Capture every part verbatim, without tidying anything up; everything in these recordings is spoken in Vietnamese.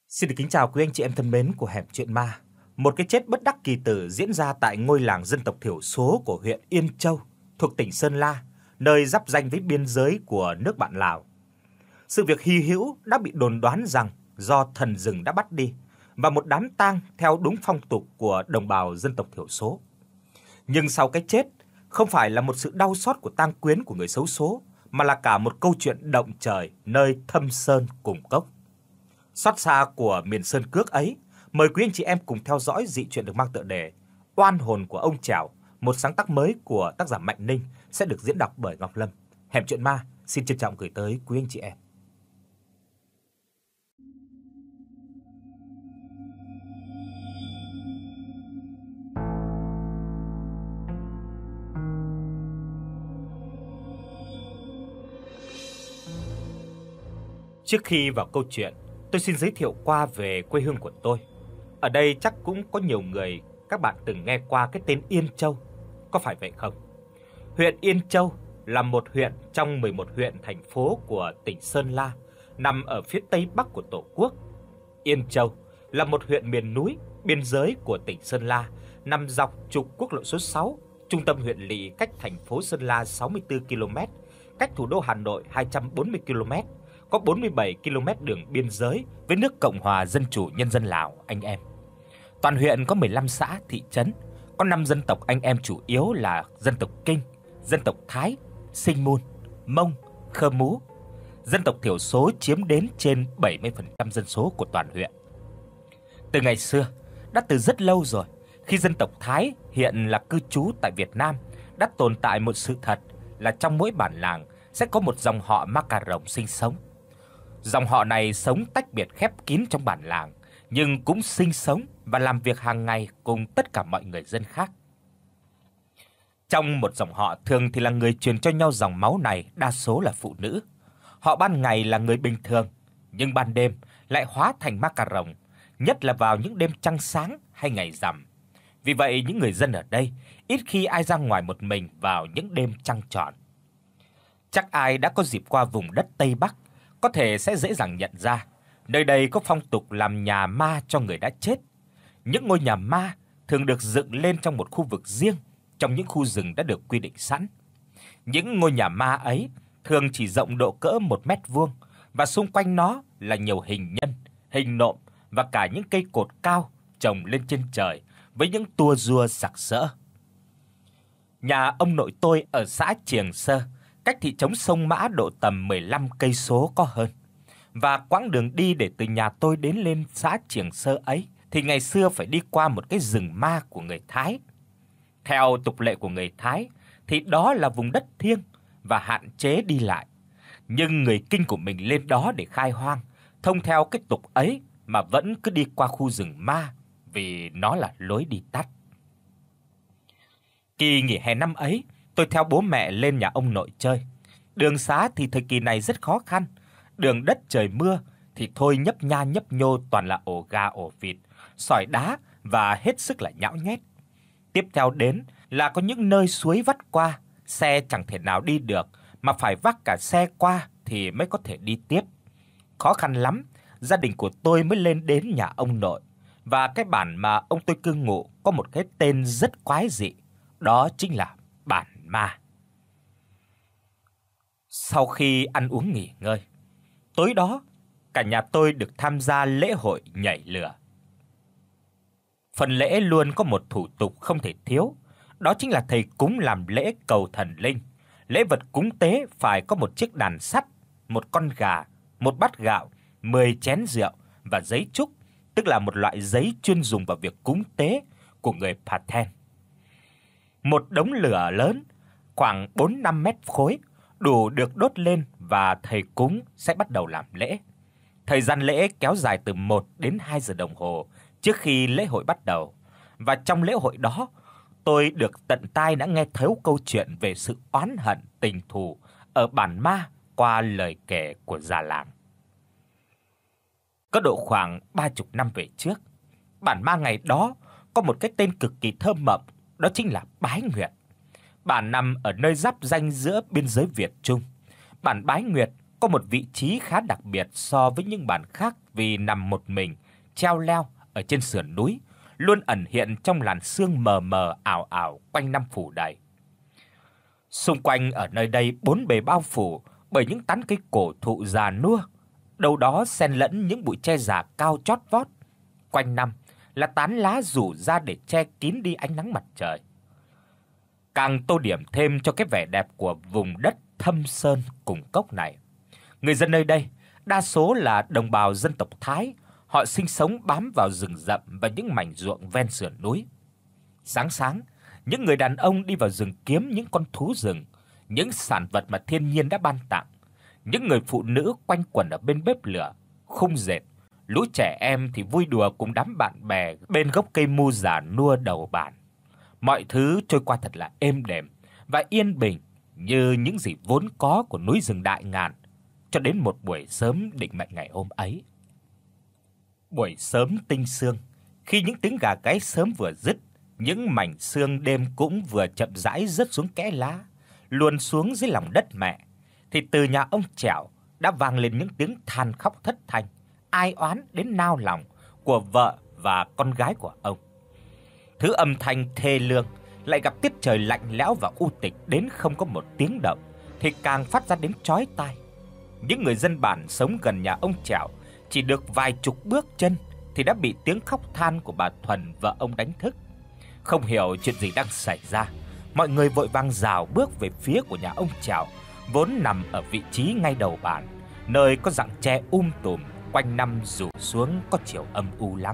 Xin được kính chào quý anh chị em thân mến của Hẻm Chuyện Ma. Một cái chết bất đắc kỳ tử diễn ra tại ngôi làng dân tộc thiểu số của huyện Yên Châu, thuộc tỉnh Sơn La, nơi giáp ranh với biên giới của nước bạn Lào. Sự việc hy hữu đã bị đồn đoán rằng do thần rừng đã bắt đi và một đám tang theo đúng phong tục của đồng bào dân tộc thiểu số. Nhưng sau cái chết không phải là một sự đau xót của tang quyến của người xấu số, mà là cả một câu chuyện động trời nơi thâm sơn cùng cốc. Xót xa của miền sơn cước ấy, mời quý anh chị em cùng theo dõi dị truyện được mang tựa đề Oan hồn của ông Trảo, một sáng tác mới của tác giả Mạnh Ninh sẽ được diễn đọc bởi Ngọc Lâm. Hẻm Chuyện Ma xin trân trọng gửi tới quý anh chị em. Trước khi vào câu chuyện, tôi xin giới thiệu qua về quê hương của tôi. Ở đây chắc cũng có nhiều người các bạn từng nghe qua cái tên Yên Châu, có phải vậy không? Huyện Yên Châu là một huyện trong mười một huyện thành phố của tỉnh Sơn La, nằm ở phía tây bắc của Tổ quốc. Yên Châu là một huyện miền núi biên giới của tỉnh Sơn La, nằm dọc trục quốc lộ số sáu, trung tâm huyện lỵ cách thành phố Sơn La sáu mươi tư ki lô mét, cách thủ đô Hà Nội hai trăm bốn mươi ki lô mét. Có bốn mươi bảy ki lô mét đường biên giới với nước Cộng hòa Dân chủ Nhân dân Lào anh em. Toàn huyện có mười lăm xã, thị trấn, có năm dân tộc anh em chủ yếu là dân tộc Kinh, dân tộc Thái, Sinh Mun, Mông, Khơ Mú. Dân tộc thiểu số chiếm đến trên bảy mươi phần trăm dân số của toàn huyện. Từ ngày xưa, đã từ rất lâu rồi, khi dân tộc Thái hiện là cư trú tại Việt Nam, đã tồn tại một sự thật là trong mỗi bản làng sẽ có một dòng họ Ma Cà Rồng sinh sống. Dòng họ này sống tách biệt khép kín trong bản làng, nhưng cũng sinh sống và làm việc hàng ngày cùng tất cả mọi người dân khác. Trong một dòng họ thường thì là người truyền cho nhau dòng máu này đa số là phụ nữ. Họ ban ngày là người bình thường, nhưng ban đêm lại hóa thành Ma Cà Rồng, nhất là vào những đêm trăng sáng hay ngày rằm. Vì vậy những người dân ở đây ít khi ai ra ngoài một mình vào những đêm trăng tròn. Chắc ai đã có dịp qua vùng đất Tây Bắc có thể sẽ dễ dàng nhận ra, nơi đây có phong tục làm nhà ma cho người đã chết. Những ngôi nhà ma thường được dựng lên trong một khu vực riêng trong những khu rừng đã được quy định sẵn. Những ngôi nhà ma ấy thường chỉ rộng độ cỡ một mét vuông và xung quanh nó là nhiều hình nhân, hình nộm và cả những cây cột cao trồng lên trên trời với những tua rua sặc sỡ. Nhà ông nội tôi ở xã Triềng Sơ, cách thị trấn Sông Mã độ tầm mười lăm cây số có hơn. Và quãng đường đi để từ nhà tôi đến lên xã Triềng Sơ ấy thì ngày xưa phải đi qua một cái rừng ma của người Thái. Theo tục lệ của người Thái thì đó là vùng đất thiêng và hạn chế đi lại. Nhưng người Kinh của mình lên đó để khai hoang, thông theo cái tục ấy mà vẫn cứ đi qua khu rừng ma vì nó là lối đi tắt. Kỳ nghỉ hè năm ấy, tôi theo bố mẹ lên nhà ông nội chơi. Đường xá thì thời kỳ này rất khó khăn, đường đất trời mưa thì thôi nhấp nha nhấp nhô toàn là ổ gà ổ vịt, sỏi đá và hết sức là nhão nhét. Tiếp theo đến là có những nơi suối vắt qua, xe chẳng thể nào đi được mà phải vác cả xe qua thì mới có thể đi tiếp. Khó khăn lắm, gia đình của tôi mới lên đến nhà ông nội, và cái bản mà ông tôi cư ngụ có một cái tên rất quái dị, đó chính là bản ma. Sau khi ăn uống nghỉ ngơi, tối đó cả nhà tôi được tham gia lễ hội nhảy lửa. Phần lễ luôn có một thủ tục không thể thiếu, đó chính là thầy cúng làm lễ cầu thần linh. Lễ vật cúng tế phải có một chiếc đàn sắt, một con gà, một bát gạo, mười chén rượu và giấy trúc, tức là một loại giấy chuyên dùng vào việc cúng tế của người Pathen. Một đống lửa lớn khoảng bốn năm mét khối đủ được đốt lên và thầy cúng sẽ bắt đầu làm lễ. Thời gian lễ kéo dài từ một đến hai giờ đồng hồ trước khi lễ hội bắt đầu. Và trong lễ hội đó, tôi được tận tai đã nghe thấy câu chuyện về sự oán hận tình thù ở bản ma qua lời kể của già làng. Có độ khoảng ba mươi năm về trước, bản ma ngày đó có một cái tên cực kỳ thơ mộng, đó chính là Bái Nguyệt. Bản nằm ở nơi giáp ranh giữa biên giới Việt Trung. Bản Bái Nguyệt có một vị trí khá đặc biệt so với những bản khác vì nằm một mình, treo leo ở trên sườn núi, luôn ẩn hiện trong làn sương mờ mờ ảo ảo quanh năm phủ đầy. Xung quanh ở nơi đây bốn bề bao phủ bởi những tán cây cổ thụ già nua, đâu đó xen lẫn những bụi tre già cao chót vót, quanh năm là tán lá rủ ra để che kín đi ánh nắng mặt trời. Càng tô điểm thêm cho cái vẻ đẹp của vùng đất thâm sơn cùng cốc này. Người dân nơi đây đa số là đồng bào dân tộc Thái, họ sinh sống bám vào rừng rậm và những mảnh ruộng ven sườn núi. Sáng sáng, những người đàn ông đi vào rừng kiếm những con thú rừng, những sản vật mà thiên nhiên đã ban tặng. Những người phụ nữ quanh quẩn ở bên bếp lửa, khung dệt, lũ trẻ em thì vui đùa cùng đám bạn bè bên gốc cây mu già nua đầu bản. Mọi thứ trôi qua thật là êm đềm và yên bình như những gì vốn có của núi rừng Đại Ngàn, cho đến một buổi sớm định mệnh ngày hôm ấy. Buổi sớm tinh sương, khi những tiếng gà gáy sớm vừa dứt, những mảnh sương đêm cũng vừa chậm rãi rớt xuống kẽ lá, luồn xuống dưới lòng đất mẹ, thì từ nhà ông Trẻo đã vang lên những tiếng than khóc thất thanh, ai oán đến nao lòng của vợ và con gái của ông. Thứ âm thanh thê lương lại gặp tiết trời lạnh lẽo và u tịch đến không có một tiếng động thì càng phát ra đến chói tai. Những người dân bản sống gần nhà ông Trẻo chỉ được vài chục bước chân thì đã bị tiếng khóc than của bà Thuần vợ ông đánh thức. Không hiểu chuyện gì đang xảy ra, mọi người vội vàng rào bước về phía của nhà ông Trẻo, vốn nằm ở vị trí ngay đầu bản, nơi có rặng tre um tùm quanh năm rủ xuống có chiều âm u lắm.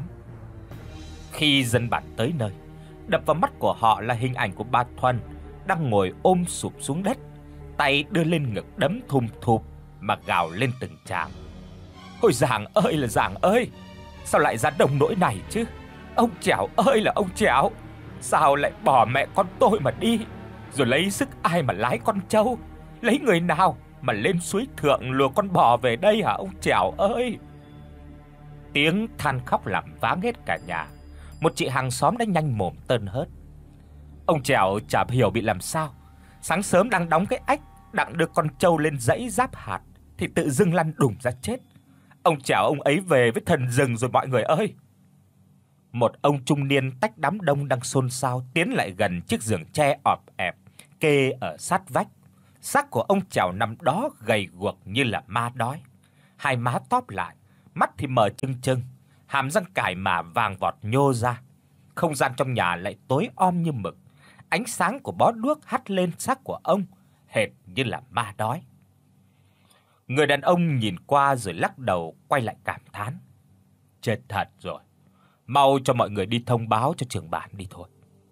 Khi dân bản tới nơi, đập vào mắt của họ là hình ảnh của bà Thuần đang ngồi ôm sụp xuống đất, tay đưa lên ngực đấm thùm thụp mà gào lên từng tràng. Ôi Giàng ơi là Giàng ơi, sao lại ra đồng nỗi này chứ? Ông Trẻo ơi là ông Trẻo, sao lại bỏ mẹ con tôi mà đi, rồi lấy sức ai mà lái con trâu, lấy người nào mà lên suối Thượng lùa con bò về đây hả ông Trẻo ơi? Tiếng than khóc làm váng hết cả nhà. Một chị hàng xóm đã nhanh mồm tơn hớt. Ông Trẻo chả hiểu bị làm sao, sáng sớm đang đóng cái ách đặng đưa con trâu lên dãy giáp hạt thì tự dưng lăn đùng ra chết. Ông Trẻo ông ấy về với thần rừng rồi mọi người ơi. Một ông trung niên tách đám đông đang xôn xao tiến lại gần chiếc giường tre ọp ẹp kê ở sát vách. Xác của ông Trẻo nằm đó gầy guộc như là ma đói, hai má tóp lại, mắt thì mở trừng trừng, hàm răng cải mà vàng vọt nhô ra. Không gian trong nhà lại tối om như mực, ánh sáng của bó đuốc hắt lên xác của ông hệt như là ma đói. Người đàn ông nhìn qua rồi lắc đầu quay lại cảm thán: chết thật rồi, mau cho mọi người đi thông báo cho trưởng bản đi thôi.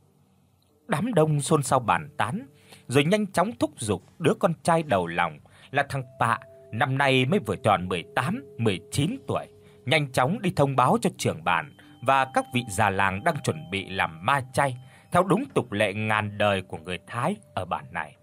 Đám đông xôn xao bàn tán, rồi nhanh chóng thúc giục đứa con trai đầu lòng là thằng Pạ, năm nay mới vừa tròn mười tám, mười chín tuổi, nhanh chóng đi thông báo cho trưởng bản và các vị già làng đang chuẩn bị làm ma chay theo đúng tục lệ ngàn đời của người Thái ở bản này.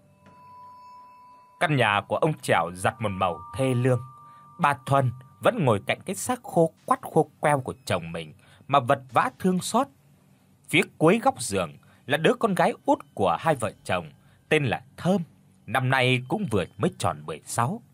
Căn nhà của ông Trẻo giặt một màu thê lương. Bà Thuần vẫn ngồi cạnh cái xác khô quắt khô queo của chồng mình mà vật vã thương xót. Phía cuối góc giường là đứa con gái út của hai vợ chồng, tên là Thơm, năm nay cũng vừa mới tròn mười sáu.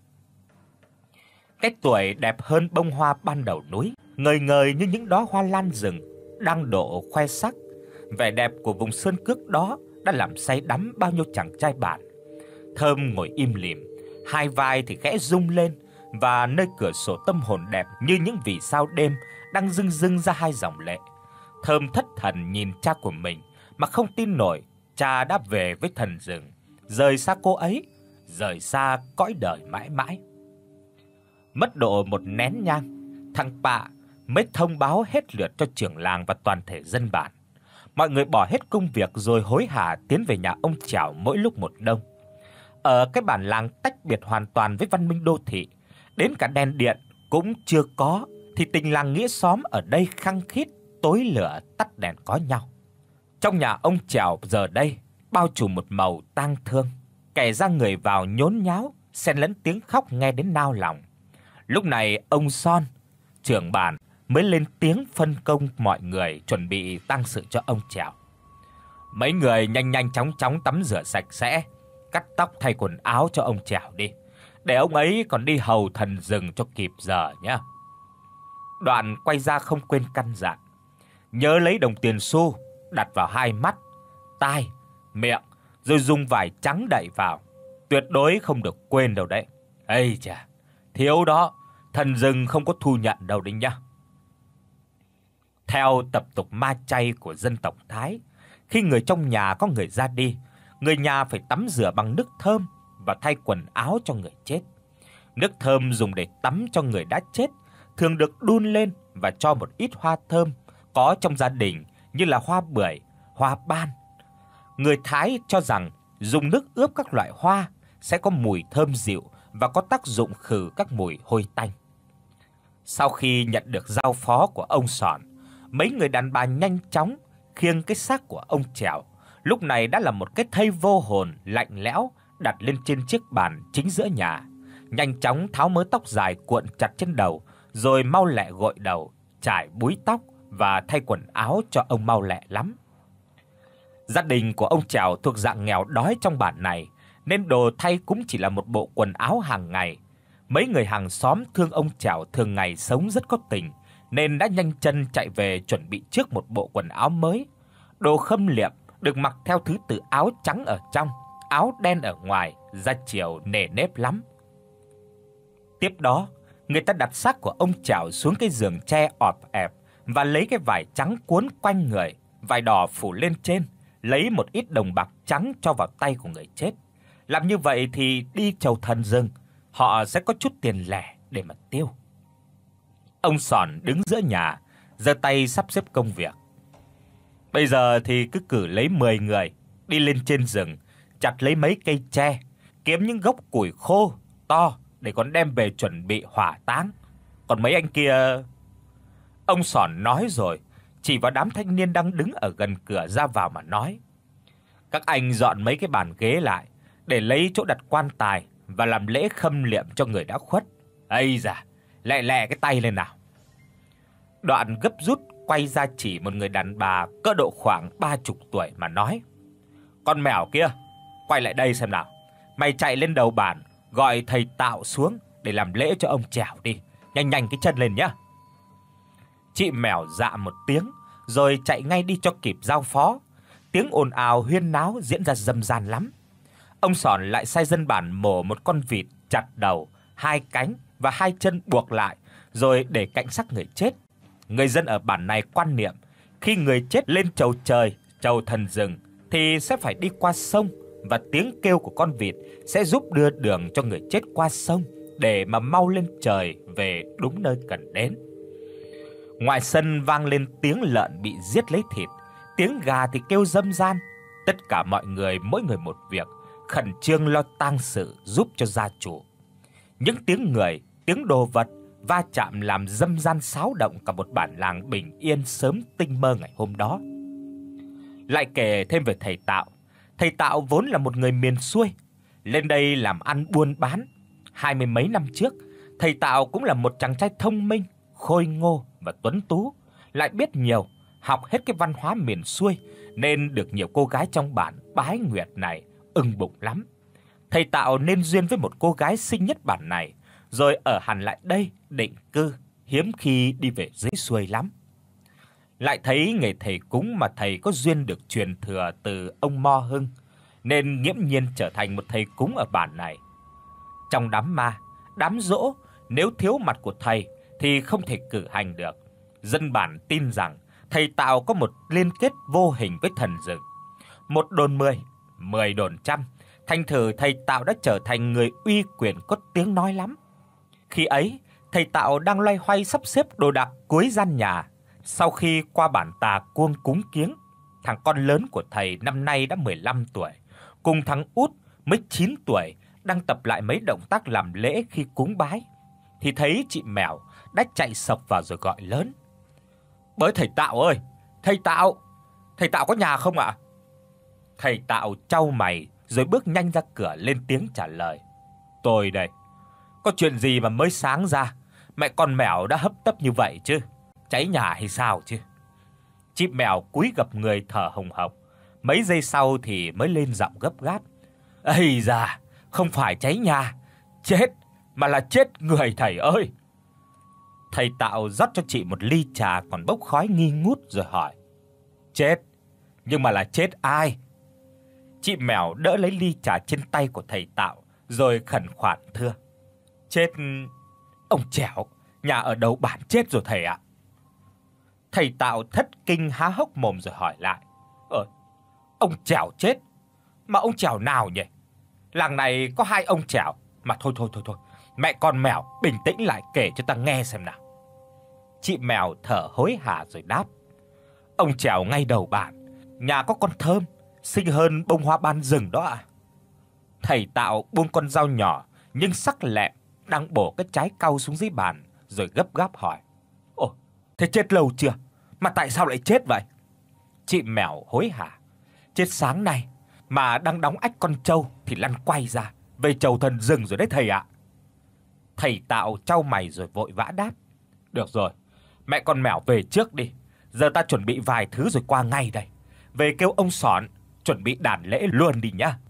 Cái tuổi đẹp hơn bông hoa ban đầu núi, ngời ngời như những đóa hoa lan rừng đang độ khoe sắc. Vẻ đẹp của vùng sơn cước đó đã làm say đắm bao nhiêu chàng trai bản. Thơm ngồi im lìm, hai vai thì khẽ rung lên, và nơi cửa sổ tâm hồn đẹp như những vì sao đêm đang rưng rưng ra hai dòng lệ. Thơm thất thần nhìn cha của mình mà không tin nổi cha đã về với thần rừng, rời xa cô ấy, rời xa cõi đời mãi mãi. Mất độ một nén nhang, thằng Pạ mới thông báo hết lượt cho trưởng làng và toàn thể dân bản. Mọi người bỏ hết công việc rồi hối hả tiến về nhà ông Trẻo mỗi lúc một đông. Ở cái bản làng tách biệt hoàn toàn với văn minh đô thị, đến cả đèn điện cũng chưa có, thì tình làng nghĩa xóm ở đây khăng khít, tối lửa tắt đèn có nhau. Trong nhà ông Trẻo giờ đây bao trùm một màu tang thương, kẻ ra người vào nhốn nháo, xen lẫn tiếng khóc nghe đến nao lòng. Lúc này ông Son, trưởng bản, mới lên tiếng phân công mọi người chuẩn bị tang sự cho ông Trẻo. Mấy người nhanh nhanh chóng chóng tắm rửa sạch sẽ, cắt tóc thay quần áo cho ông Trẻo đi. để ông ấy còn đi hầu thần rừng cho kịp giờ nhé." Đoạn quay ra không quên căn dặn: "Nhớ lấy đồng tiền xu đặt vào hai mắt, tai, miệng, rồi dùng vải trắng đậy vào, tuyệt đối không được quên đâu đấy. Ây chà, thiếu đó, thần rừng không có thu nhận đâu đấy nhá." Theo tập tục ma chay của dân tộc Thái, khi người trong nhà có người ra đi, người nhà phải tắm rửa bằng nước thơm và thay quần áo cho người chết. Nước thơm dùng để tắm cho người đã chết thường được đun lên và cho một ít hoa thơm có trong gia đình như là hoa bưởi, hoa ban. Người Thái cho rằng dùng nước ướp các loại hoa sẽ có mùi thơm dịu và có tác dụng khử các mùi hôi tanh. Sau khi nhận được giao phó của ông Sòn, mấy người đàn bà nhanh chóng khiêng cái xác của ông Trèo, lúc này đã là một cái thây vô hồn lạnh lẽo, đặt lên trên chiếc bàn chính giữa nhà. Nhanh chóng tháo mớ tóc dài cuộn chặt trên đầu, rồi mau lẹ gội đầu, trải búi tóc và thay quần áo cho ông mau lẹ lắm. Gia đình của ông Trèo thuộc dạng nghèo đói trong bản này, nên đồ thay cũng chỉ là một bộ quần áo hàng ngày. Mấy người hàng xóm thương ông Trèo thường ngày sống rất có tình, nên đã nhanh chân chạy về chuẩn bị trước một bộ quần áo mới. Đồ khâm liệm được mặc theo thứ tự áo trắng ở trong, áo đen ở ngoài, da chiều nề nếp lắm. Tiếp đó, người ta đặt xác của ông Trèo xuống cái giường tre ọp ẹp và lấy cái vải trắng cuốn quanh người, vải đỏ phủ lên trên, lấy một ít đồng bạc trắng cho vào tay của người chết. Làm như vậy thì đi chầu thần rừng, họ sẽ có chút tiền lẻ để mà tiêu. Ông Sòn đứng giữa nhà, giơ tay sắp xếp công việc. "Bây giờ thì cứ cử lấy mười người đi lên trên rừng, chặt lấy mấy cây tre, kiếm những gốc củi khô to để con đem về chuẩn bị hỏa táng. Còn mấy anh kia..." Ông Sòn nói rồi chỉ vào đám thanh niên đang đứng ở gần cửa ra vào mà nói: "Các anh dọn mấy cái bàn ghế lại để lấy chỗ đặt quan tài và làm lễ khâm liệm cho người đã khuất. Ây da, lẹ lẹ cái tay lên nào." Đoạn gấp rút quay ra chỉ một người đàn bà cỡ độ khoảng ba mươi tuổi mà nói: "Con mèo kia, quay lại đây xem nào. Mày chạy lên đầu bàn gọi thầy Tạo xuống để làm lễ cho ông Trèo đi, nhanh nhanh cái chân lên nhá." Chị mèo dạ một tiếng rồi chạy ngay đi cho kịp giao phó. Tiếng ồn ào huyên náo diễn ra rầm ran lắm. Ông Sòn lại sai dân bản mổ một con vịt chặt đầu, hai cánh và hai chân buộc lại rồi để cạnh xác người chết. Người dân ở bản này quan niệm khi người chết lên chầu trời, chầu thần rừng thì sẽ phải đi qua sông, và tiếng kêu của con vịt sẽ giúp đưa đường cho người chết qua sông để mà mau lên trời về đúng nơi cần đến. Ngoài sân vang lên tiếng lợn bị giết lấy thịt, tiếng gà thì kêu râm ran. Tất cả mọi người mỗi người một việc, khẩn trương lo tang sự giúp cho gia chủ. Những tiếng người, tiếng đồ vật va chạm làm râm ran xáo động cả một bản làng bình yên sớm tinh mơ ngày hôm đó. Lại kể thêm về thầy Tạo. Thầy Tạo vốn là một người miền xuôi, lên đây làm ăn buôn bán. Hai mươi mấy năm trước, thầy Tạo cũng là một chàng trai thông minh, khôi ngô và tuấn tú, lại biết nhiều, học hết cái văn hóa miền xuôi nên được nhiều cô gái trong bản Bái Nguyệt này ưng bụng lắm. Thầy Tạo nên duyên với một cô gái xinh nhất bản này, rồi ở hẳn lại đây định cư, hiếm khi đi về dưới xuôi lắm. Lại thấy nghề thầy cúng mà thầy có duyên được truyền thừa từ ông Mo Hưng, nên nghiễm nhiên trở thành một thầy cúng ở bản này. Trong đám ma, đám giỗ, nếu thiếu mặt của thầy thì không thể cử hành được. Dân bản tin rằng thầy Tạo có một liên kết vô hình với thần rừng. Một đồn mười, mười đồn trăm, thành thử thầy Tạo đã trở thành người uy quyền có tiếng nói lắm. Khi ấy, thầy Tạo đang loay hoay sắp xếp đồ đạc cuối gian nhà. Sau khi qua bản Tà Cuông cúng kiếng, thằng con lớn của thầy năm nay đã mười lăm tuổi, cùng thằng út mới chín tuổi đang tập lại mấy động tác làm lễ khi cúng bái, thì thấy chị mèo đã chạy sộc vào rồi gọi lớn: "Bới thầy Tạo ơi, thầy Tạo, thầy Tạo có nhà không ạ?" Thầy Tạo chau mày rồi bước nhanh ra cửa lên tiếng trả lời: "Tôi đây. Có chuyện gì mà mới sáng ra, mẹ con mèo đã hấp tấp như vậy chứ? Cháy nhà hay sao chứ?" Chị mèo cúi gập người thở hồng hộc, mấy giây sau thì mới lên giọng gấp gáp: "Ây da, không phải cháy nhà, Chết mà là chết người thầy ơi. Thầy Tạo rót cho chị một ly trà còn bốc khói nghi ngút rồi hỏi: Chết, nhưng mà là chết ai? Chị Mèo đỡ lấy ly trà trên tay của thầy Tạo rồi khẩn khoản thưa: Chết ông Trẻo, nhà ở đầu bản chết rồi thầy ạ. Thầy Tạo thất kinh há hốc mồm rồi hỏi lại: Ờ, ông Trẻo chết? Mà ông Trẻo nào nhỉ? Làng này có hai ông Trẻo, mà thôi thôi thôi thôi, mẹ con Mèo bình tĩnh lại kể cho ta nghe xem nào. Chị Mèo thở hối hả rồi đáp: Ông Trẻo ngay đầu bản, nhà có con Thơm, xinh hơn bông hoa ban rừng đó ạ. Thầy Tạo buông con dao nhỏ nhưng sắc lẹm đang bổ cái trái cau xuống dưới bàn rồi gấp gáp hỏi: Ồ, thế chết lâu chưa? Mà tại sao lại chết vậy? Chị Mèo hối hả: Chết sáng nay, mà đang đóng ách con trâu thì lăn quay ra, về chầu thần rừng rồi đấy thầy ạ. Thầy Tạo chau mày rồi vội vã đáp: Được rồi, mẹ con Mèo về trước đi, giờ ta chuẩn bị vài thứ rồi qua ngay đây. Về kêu ông Sòn chuẩn bị đàn lễ luôn đi nhá.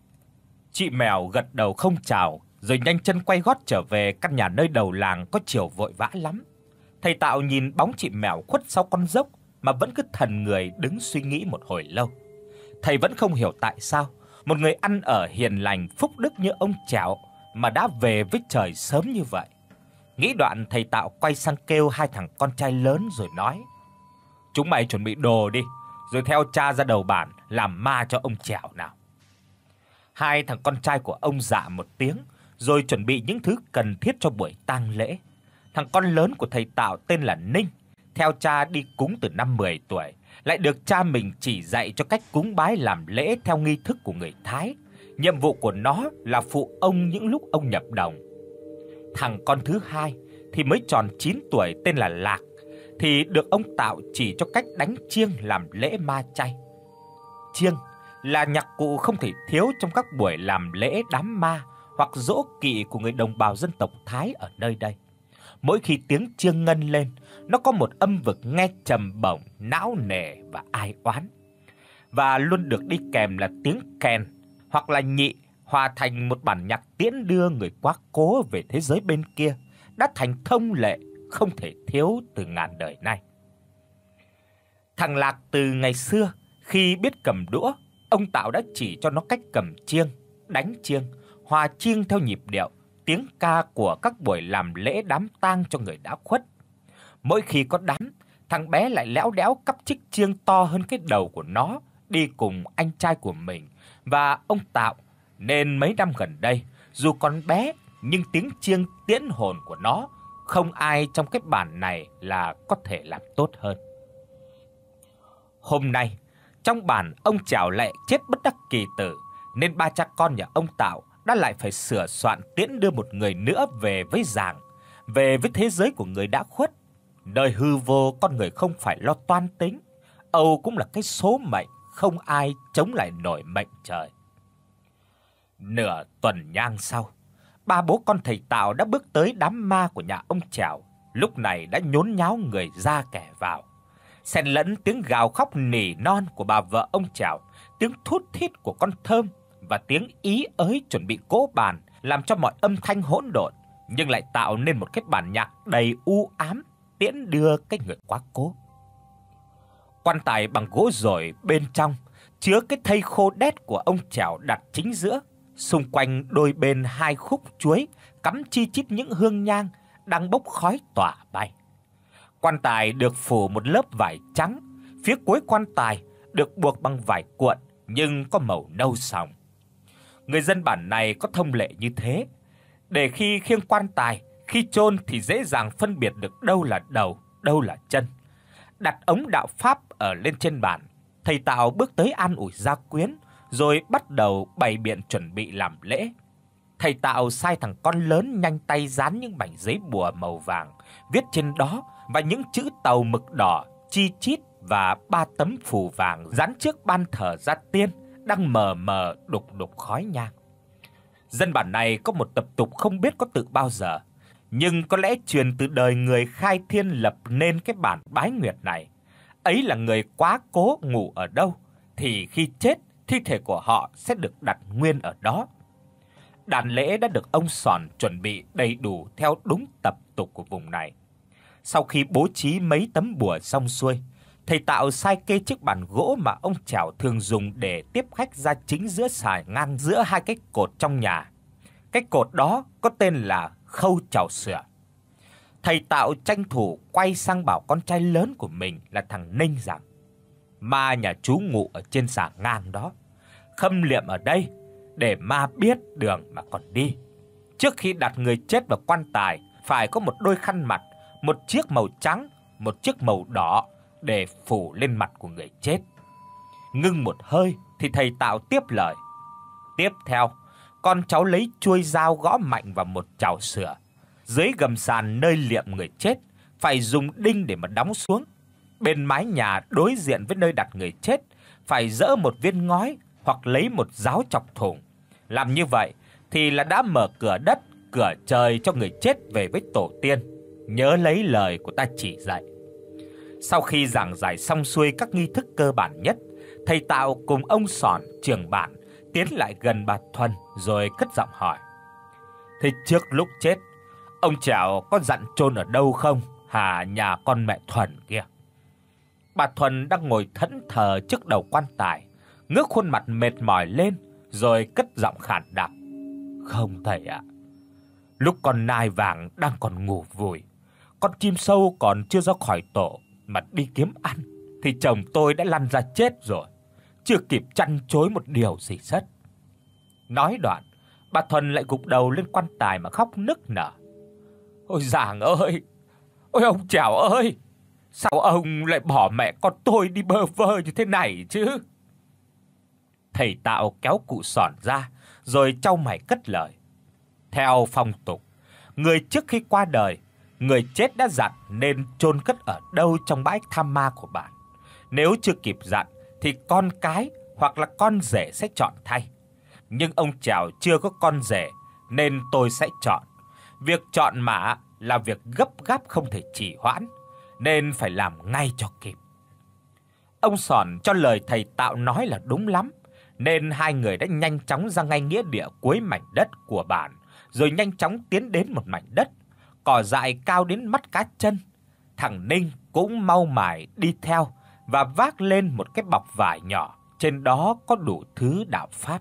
Chị Mèo gật đầu không chào rồi nhanh chân quay gót trở về căn nhà nơi đầu làng có chiều vội vã lắm. Thầy Tạo nhìn bóng chị Mèo khuất sau con dốc mà vẫn cứ thần người đứng suy nghĩ một hồi lâu. Thầy vẫn không hiểu tại sao một người ăn ở hiền lành phúc đức như ông Trẻo mà đã về với trời sớm như vậy. Nghĩ đoạn, thầy Tạo quay sang kêu hai thằng con trai lớn rồi nói: Chúng mày chuẩn bị đồ đi, rồi theo cha ra đầu bản làm ma cho ông Trẻo nào. Hai thằng con trai của ông dạ một tiếng rồi chuẩn bị những thứ cần thiết cho buổi tang lễ. Thằng con lớn của thầy Tạo tên là Ninh, theo cha đi cúng từ năm mười tuổi, lại được cha mình chỉ dạy cho cách cúng bái làm lễ theo nghi thức của người Thái. Nhiệm vụ của nó là phụ ông những lúc ông nhập đồng. Thằng con thứ hai thì mới tròn chín tuổi tên là Lạc, thì được ông Tạo chỉ cho cách đánh chiêng làm lễ ma chay. Chiêng là nhạc cụ không thể thiếu trong các buổi làm lễ đám ma hoặc giỗ kỵ của người đồng bào dân tộc Thái ở nơi đây. Mỗi khi tiếng chiêng ngân lên, nó có một âm vực nghe trầm bổng, não nề và ai oán. Và luôn được đi kèm là tiếng kèn hoặc là nhị hòa thành một bản nhạc tiễn đưa người quá cố về thế giới bên kia, đã thành thông lệ không thể thiếu từ ngàn đời nay. Thằng Lạc từ ngày xưa khi biết cầm đũa, ông Tạo đã chỉ cho nó cách cầm chiêng, đánh chiêng, hòa chiêng theo nhịp điệu, tiếng ca của các buổi làm lễ đám tang cho người đã khuất. Mỗi khi có đám, thằng bé lại léo đéo cắp chiếc chiêng to hơn cái đầu của nó đi cùng anh trai của mình và ông Tạo, nên mấy năm gần đây, dù còn bé nhưng tiếng chiêng tiễn hồn của nó không ai trong cái bản này là có thể làm tốt hơn. Hôm nay, trong bản ông Trẻo lại chết bất đắc kỳ tử, nên ba cha con nhà ông Tạo đã lại phải sửa soạn tiễn đưa một người nữa về với giàng, về với thế giới của người đã khuất. Đời hư vô con người không phải lo toan tính, âu cũng là cái số mệnh, không ai chống lại nổi mệnh trời. Nửa tuần nhang sau, ba bố con thầy Tạo đã bước tới đám ma của nhà ông Trẻo, lúc này đã nhốn nháo người ra kẻ vào. Xen lẫn tiếng gào khóc nỉ non của bà vợ ông Trẻo, tiếng thút thít của con Thơm và tiếng ý ới chuẩn bị cỗ bàn, làm cho mọi âm thanh hỗn độn nhưng lại tạo nên một cái bản nhạc đầy u ám tiễn đưa cái người quá cố. Quan tài bằng gỗ rồi bên trong chứa cái thây khô đét của ông Trẻo đặt chính giữa, xung quanh đôi bên hai khúc chuối cắm chi chít những hương nhang đang bốc khói tỏa bay. Quan tài được phủ một lớp vải trắng, phía cuối quan tài được buộc bằng vải cuộn nhưng có màu nâu sòng. Người dân bản này có thông lệ như thế, để khi khiêng quan tài, khi chôn thì dễ dàng phân biệt được đâu là đầu, đâu là chân. Đặt ống đạo pháp ở lên trên bàn, thầy Tạo bước tới an ủi gia quyến, rồi bắt đầu bày biện chuẩn bị làm lễ. Thầy Tạo sai thằng con lớn nhanh tay dán những mảnh giấy bùa màu vàng, viết trên đó và những chữ tàu mực đỏ chi chít và ba tấm phù vàng dán trước ban thờ gia tiên đang mờ mờ đục đục khói nhang. Dân bản này có một tập tục không biết có từ bao giờ, nhưng có lẽ truyền từ đời người khai thiên lập nên cái bản bái nguyệt này. Ấy là người quá cố ngủ ở đâu thì khi chết, thi thể của họ sẽ được đặt nguyên ở đó. Đàn lễ đã được ông Sòn chuẩn bị đầy đủ theo đúng tập tục của vùng này. Sau khi bố trí mấy tấm bùa xong xuôi, thầy Tạo sai kê chiếc bàn gỗ mà ông Trảo thường dùng để tiếp khách ra chính giữa sải ngang giữa hai cái cột trong nhà. Cái cột đó có tên là khâu chảo sửa. Thầy Tạo tranh thủ quay sang bảo con trai lớn của mình là thằng Ninh rằng: "Ma nhà chú ngụ ở trên sả ngang đó, khâm liệm ở đây để ma biết đường mà còn đi. Trước khi đặt người chết vào quan tài phải có một đôi khăn mặt, một chiếc màu trắng, một chiếc màu đỏ để phủ lên mặt của người chết." Ngưng một hơi thì thầy Tạo tiếp lời: "Tiếp theo, con cháu lấy chuôi dao gõ mạnh vào một chảo sửa. Dưới gầm sàn nơi liệm người chết phải dùng đinh để mà đóng xuống. Bên mái nhà đối diện với nơi đặt người chết phải giỡ một viên ngói hoặc lấy một giáo chọc thủng. Làm như vậy thì là đã mở cửa đất, cửa trời cho người chết về với tổ tiên. Nhớ lấy lời của ta chỉ dạy." Sau khi giảng giải xong xuôi các nghi thức cơ bản nhất, thầy Tạo cùng ông Sòn trưởng bản tiến lại gần bà Thuần rồi cất giọng hỏi: "Thế trước lúc chết, ông Trảo có dặn chôn ở đâu không hả nhà con mẹ Thuần kia?" Bà Thuần đang ngồi thẫn thờ trước đầu quan tài, ngước khuôn mặt mệt mỏi lên rồi cất giọng khàn đặc: "Không thầy ạ. Lúc con nai vàng đang còn ngủ vùi, con chim sâu còn chưa ra khỏi tổ mà đi kiếm ăn thì chồng tôi đã lăn ra chết rồi, chưa kịp chăn chối một điều gì hết." Nói đoạn, bà Thuần lại gục đầu lên quan tài mà khóc nức nở: "Ôi Giàng ơi, ôi ông Trảo ơi, sao ông lại bỏ mẹ con tôi đi bơ vơ như thế này chứ?" Thầy Tạo kéo cụ Sòn ra rồi chau mày cất lời: "Theo phong tục, người trước khi qua đời, người chết đã dặn nên chôn cất ở đâu trong bãi tham ma của bạn. Nếu chưa kịp dặn thì con cái hoặc là con rể sẽ chọn thay. Nhưng ông Trảo chưa có con rể nên tôi sẽ chọn. Việc chọn mả là việc gấp gáp không thể trì hoãn, nên phải làm ngay cho kịp." Ông Sòn cho lời thầy Tạo nói là đúng lắm, nên hai người đã nhanh chóng ra ngay nghĩa địa cuối mảnh đất của bản, rồi nhanh chóng tiến đến một mảnh đất cỏ dại cao đến mắt cá chân. Thằng Ninh cũng mau mải đi theo và vác lên một cái bọc vải nhỏ, trên đó có đủ thứ đạo pháp.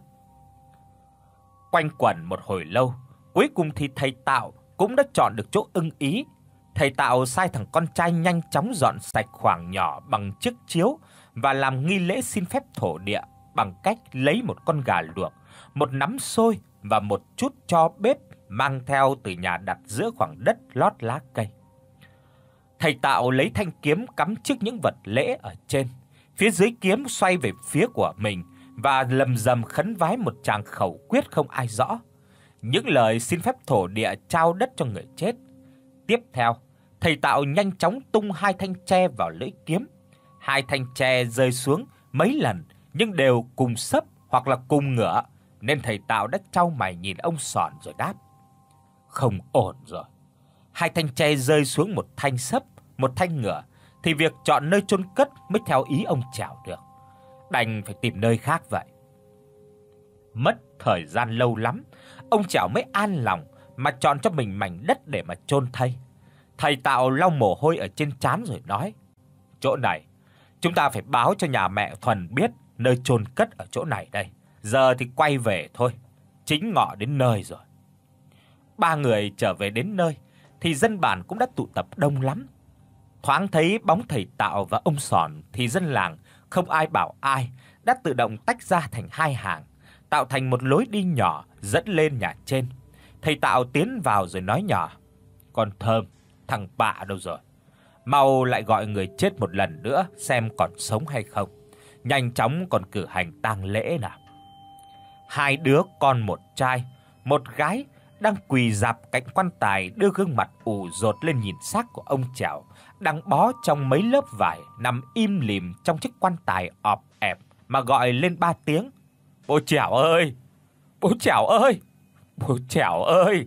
Quanh quẩn một hồi lâu, cuối cùng thì thầy Tạo cũng đã chọn được chỗ ưng ý. Thầy Tạo sai thằng con trai nhanh chóng dọn sạch khoảng nhỏ bằng chiếc chiếu và làm nghi lễ xin phép thổ địa bằng cách lấy một con gà luộc, một nắm xôi và một chút tro bếp mang theo từ nhà đặt giữa khoảng đất lót lá cây. Thầy Tạo lấy thanh kiếm cắm trước những vật lễ ở trên, phía dưới kiếm xoay về phía của mình và lầm rầm khấn vái một tràng khẩu quyết không ai rõ, những lời xin phép thổ địa trao đất cho người chết. Tiếp theo, thầy Tạo nhanh chóng tung hai thanh tre vào lưỡi kiếm. Hai thanh tre rơi xuống mấy lần nhưng đều cùng xấp hoặc là cùng ngửa, nên thầy Tạo đã chau mày nhìn ông Sòn rồi đáp: "Không ổn rồi. Hai thanh tre rơi xuống một thanh xấp, một thanh ngửa thì việc chọn nơi chôn cất mới theo ý ông Trảo được. Đành phải tìm nơi khác vậy." Mất thời gian lâu lắm, ông Trảo mới an lòng mà chọn cho mình mảnh đất để mà chôn thây. Thầy Tạo lau mồ hôi ở trên trán rồi nói: "Chỗ này chúng ta phải báo cho nhà mẹ Thuần biết nơi chôn cất ở chỗ này đây. Giờ thì quay về thôi, chính ngọ đến nơi rồi." Ba người trở về đến nơi thì dân bản cũng đã tụ tập đông lắm. Thoáng thấy bóng thầy Tạo và ông Sòn thì dân làng không ai bảo ai đã tự động tách ra thành hai hàng, tạo thành một lối đi nhỏ dẫn lên nhà trên. Thầy Tạo tiến vào rồi nói nhỏ: "Con Thơm, thằng Bạ đâu rồi? Mau lại gọi người chết một lần nữa xem còn sống hay không. Nhanh chóng còn cử hành tang lễ nào." Hai đứa con một trai, một gái đang quỳ rạp cạnh quan tài, đưa gương mặt ủ rột lên nhìn xác của ông Trảo đang bó trong mấy lớp vải, nằm im lìm trong chiếc quan tài ọp ẹp mà gọi lên ba tiếng: "Bố Trảo ơi! Bố Trảo ơi! Bố Trảo ơi!"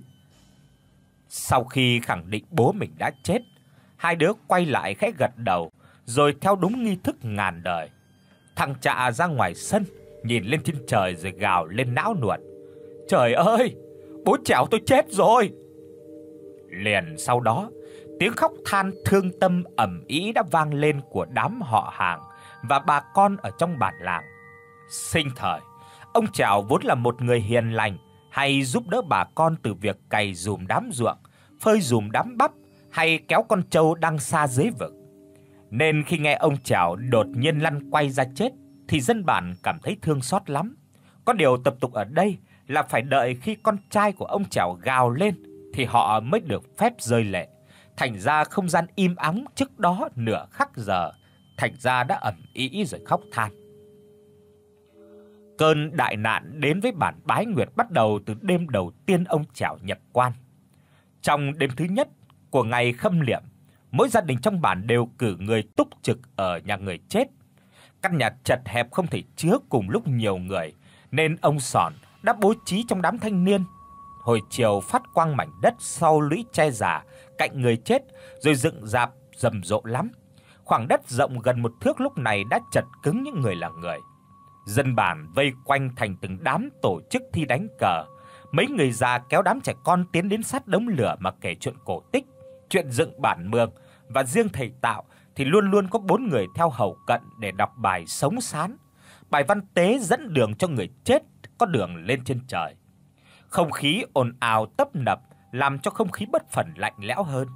Sau khi khẳng định bố mình đã chết, hai đứa quay lại khẽ gật đầu, rồi theo đúng nghi thức ngàn đời. Thằng Trạ ra ngoài sân, nhìn lên trên trời rồi gào lên não nuột: "Trời ơi! bố Chèo tôi chết rồi." Liền sau đó, tiếng khóc than thương tâm ầm ĩ đã vang lên của đám họ hàng và bà con ở trong bản làng. Sinh thời, ông Chèo vốn là một người hiền lành, hay giúp đỡ bà con từ việc cày giùm đám ruộng, phơi giùm đám bắp hay kéo con trâu đang xa dưới vực. Nên khi nghe ông Chèo đột nhiên lăn quay ra chết thì dân bản cảm thấy thương xót lắm. Có điều tập tục ở đây là phải đợi khi con trai của ông Chèo gào lên thì họ mới được phép rơi lệ. Thành ra không gian im ắng trước đó nửa khắc giờ, thành ra đã ầm ĩ rồi khóc than. Cơn đại nạn đến với bản Bái Nguyệt bắt đầu từ đêm đầu tiên ông Chèo nhập quan. Trong đêm thứ nhất của ngày khâm liệm, mỗi gia đình trong bản đều cử người túc trực ở nhà người chết. Căn nhà chật hẹp không thể chứa cùng lúc nhiều người, nên ông Sòn đã bố trí trong đám thanh niên. Hồi chiều phát quang mảnh đất sau lũy tre già cạnh người chết, rồi dựng rạp rầm rộ lắm. Khoảng đất rộng gần một thước lúc này đã chật cứng những người là người. Dân bản vây quanh thành từng đám tổ chức thi đánh cờ. Mấy người già kéo đám trẻ con tiến đến sát đống lửa mà kể chuyện cổ tích, chuyện dựng bản mường, và riêng thầy Tạo thì luôn luôn có bốn người theo hầu cận để đọc bài sống sán. Bài văn tế dẫn đường cho người chết có đường lên trên trời. Không khí ồn ào tấp nập làm cho không khí bất phần lạnh lẽo hơn.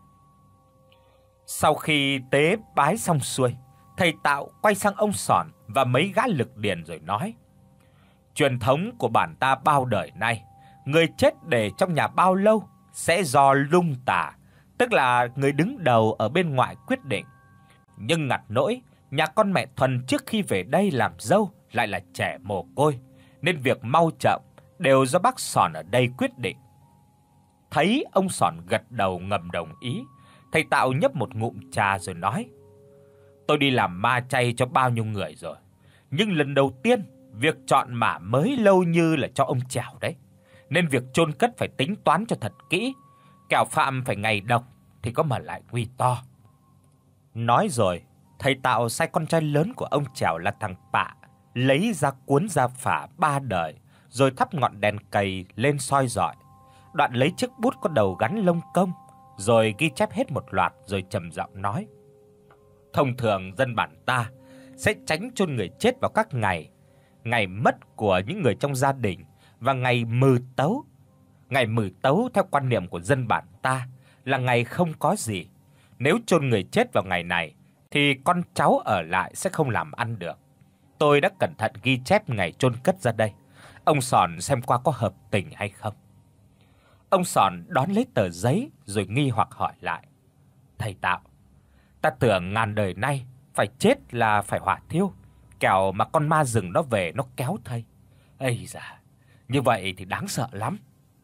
Sau khi tế bái xong xuôi, thầy Tạo quay sang ông Sòn và mấy gã lực điền rồi nói: "Truyền thống của bản ta bao đời nay, người chết để trong nhà bao lâu sẽ do lung tà, tức là người đứng đầu ở bên ngoài quyết định. Nhưng ngặt nỗi nhà con mẹ Thuần trước khi về đây làm dâu lại là trẻ mồ côi, nên việc mau chậm đều do bác Sòn ở đây quyết định." Thấy ông Sòn gật đầu ngầm đồng ý, thầy Tạo nhấp một ngụm trà rồi nói: "Tôi đi làm ma chay cho bao nhiêu người rồi, nhưng lần đầu tiên việc chọn mả mới lâu như là cho ông Chèo đấy, nên việc chôn cất phải tính toán cho thật kỹ, kẻo phạm phải ngày độc thì có mà lại nguy to." Nói rồi, thầy Tạo sai con trai lớn của ông Chèo là thằng Pạ lấy ra cuốn gia phả ba đời, rồi thắp ngọn đèn cầy lên soi rọi. Đoạn lấy chiếc bút có đầu gắn lông công, rồi ghi chép hết một loạt rồi trầm giọng nói: "Thông thường dân bản ta sẽ tránh chôn người chết vào các ngày ngày mất của những người trong gia đình và ngày mừ tấu. Ngày mừ tấu theo quan niệm của dân bản ta là ngày không có gì. Nếu chôn người chết vào ngày này thì con cháu ở lại sẽ không làm ăn được. Tôi đã cẩn thận ghi chép ngày chôn cất ra đây. Ông Sòn xem qua có hợp tình hay không." Ông Sòn đón lấy tờ giấy rồi nghi hoặc hỏi lại: "Thầy Tạo, ta tưởng ngàn đời nay phải chết là phải hỏa thiêu, kẻo mà con ma rừng nó về nó kéo thây. Ây da, như vậy thì đáng sợ lắm."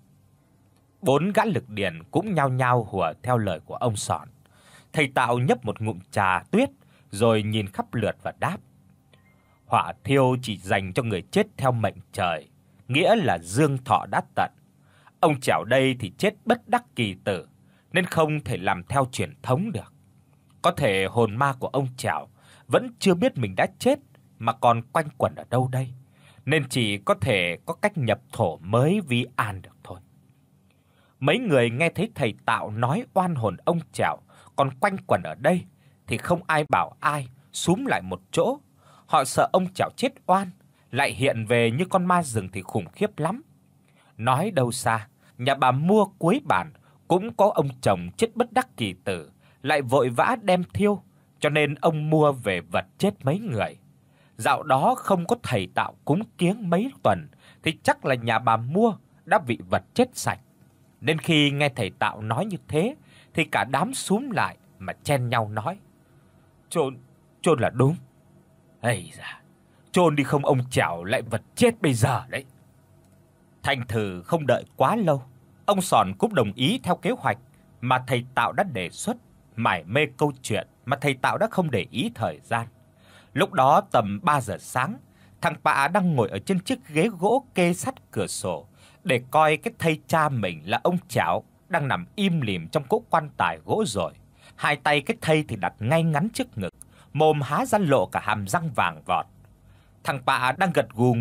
Bốn gã lực điền cũng nhao nhao hùa theo lời của ông Sòn. Thầy Tạo nhấp một ngụm trà tuyết rồi nhìn khắp lượt và đáp: "Hỏa thiêu chỉ dành cho người chết theo mệnh trời, nghĩa là dương thọ đã tận. Ông Chèo đây thì chết bất đắc kỳ tử, nên không thể làm theo truyền thống được. Có thể hồn ma của ông Chèo vẫn chưa biết mình đã chết mà còn quanh quẩn ở đâu đây, nên chỉ có thể có cách nhập thổ mới vi an được thôi." Mấy người nghe thấy thầy Tạo nói oan hồn ông Chèo còn quanh quẩn ở đây thì không ai bảo ai xúm lại một chỗ. Họ sợ ông Chèo chết oan lại hiện về như con ma rừng thì khủng khiếp lắm. Nói đâu xa, nhà bà Mua cuối bản cũng có ông chồng chết bất đắc kỳ tử, lại vội vã đem thiêu, cho nên ông Mua về vật chết mấy người. Dạo đó không có thầy Tạo cúng kiếng mấy tuần thì chắc là nhà bà Mua đã bị vật chết sạch. Nên khi nghe thầy Tạo nói như thế thì cả đám xúm lại mà chen nhau nói: "Chôn, chôn là đúng. Ây da, chôn đi không ông Chèo lại vật chết bây giờ đấy." Thành thử không đợi quá lâu, ông Sòn cũng đồng ý theo kế hoạch mà thầy Tạo đã đề xuất, mải mê câu chuyện mà thầy Tạo đã không để ý thời gian. Lúc đó tầm ba giờ sáng, thằng Pạ đang ngồi ở trên chiếc ghế gỗ kê sát cửa sổ để coi cái thây cha mình là ông Chèo đang nằm im lìm trong cỗ quan tài gỗ rồi. Hai tay cái thây thì đặt ngay ngắn trước ngực, mồm há ra lộ cả hàm răng vàng vọt. Thằng Pạ đang gật gù ngủ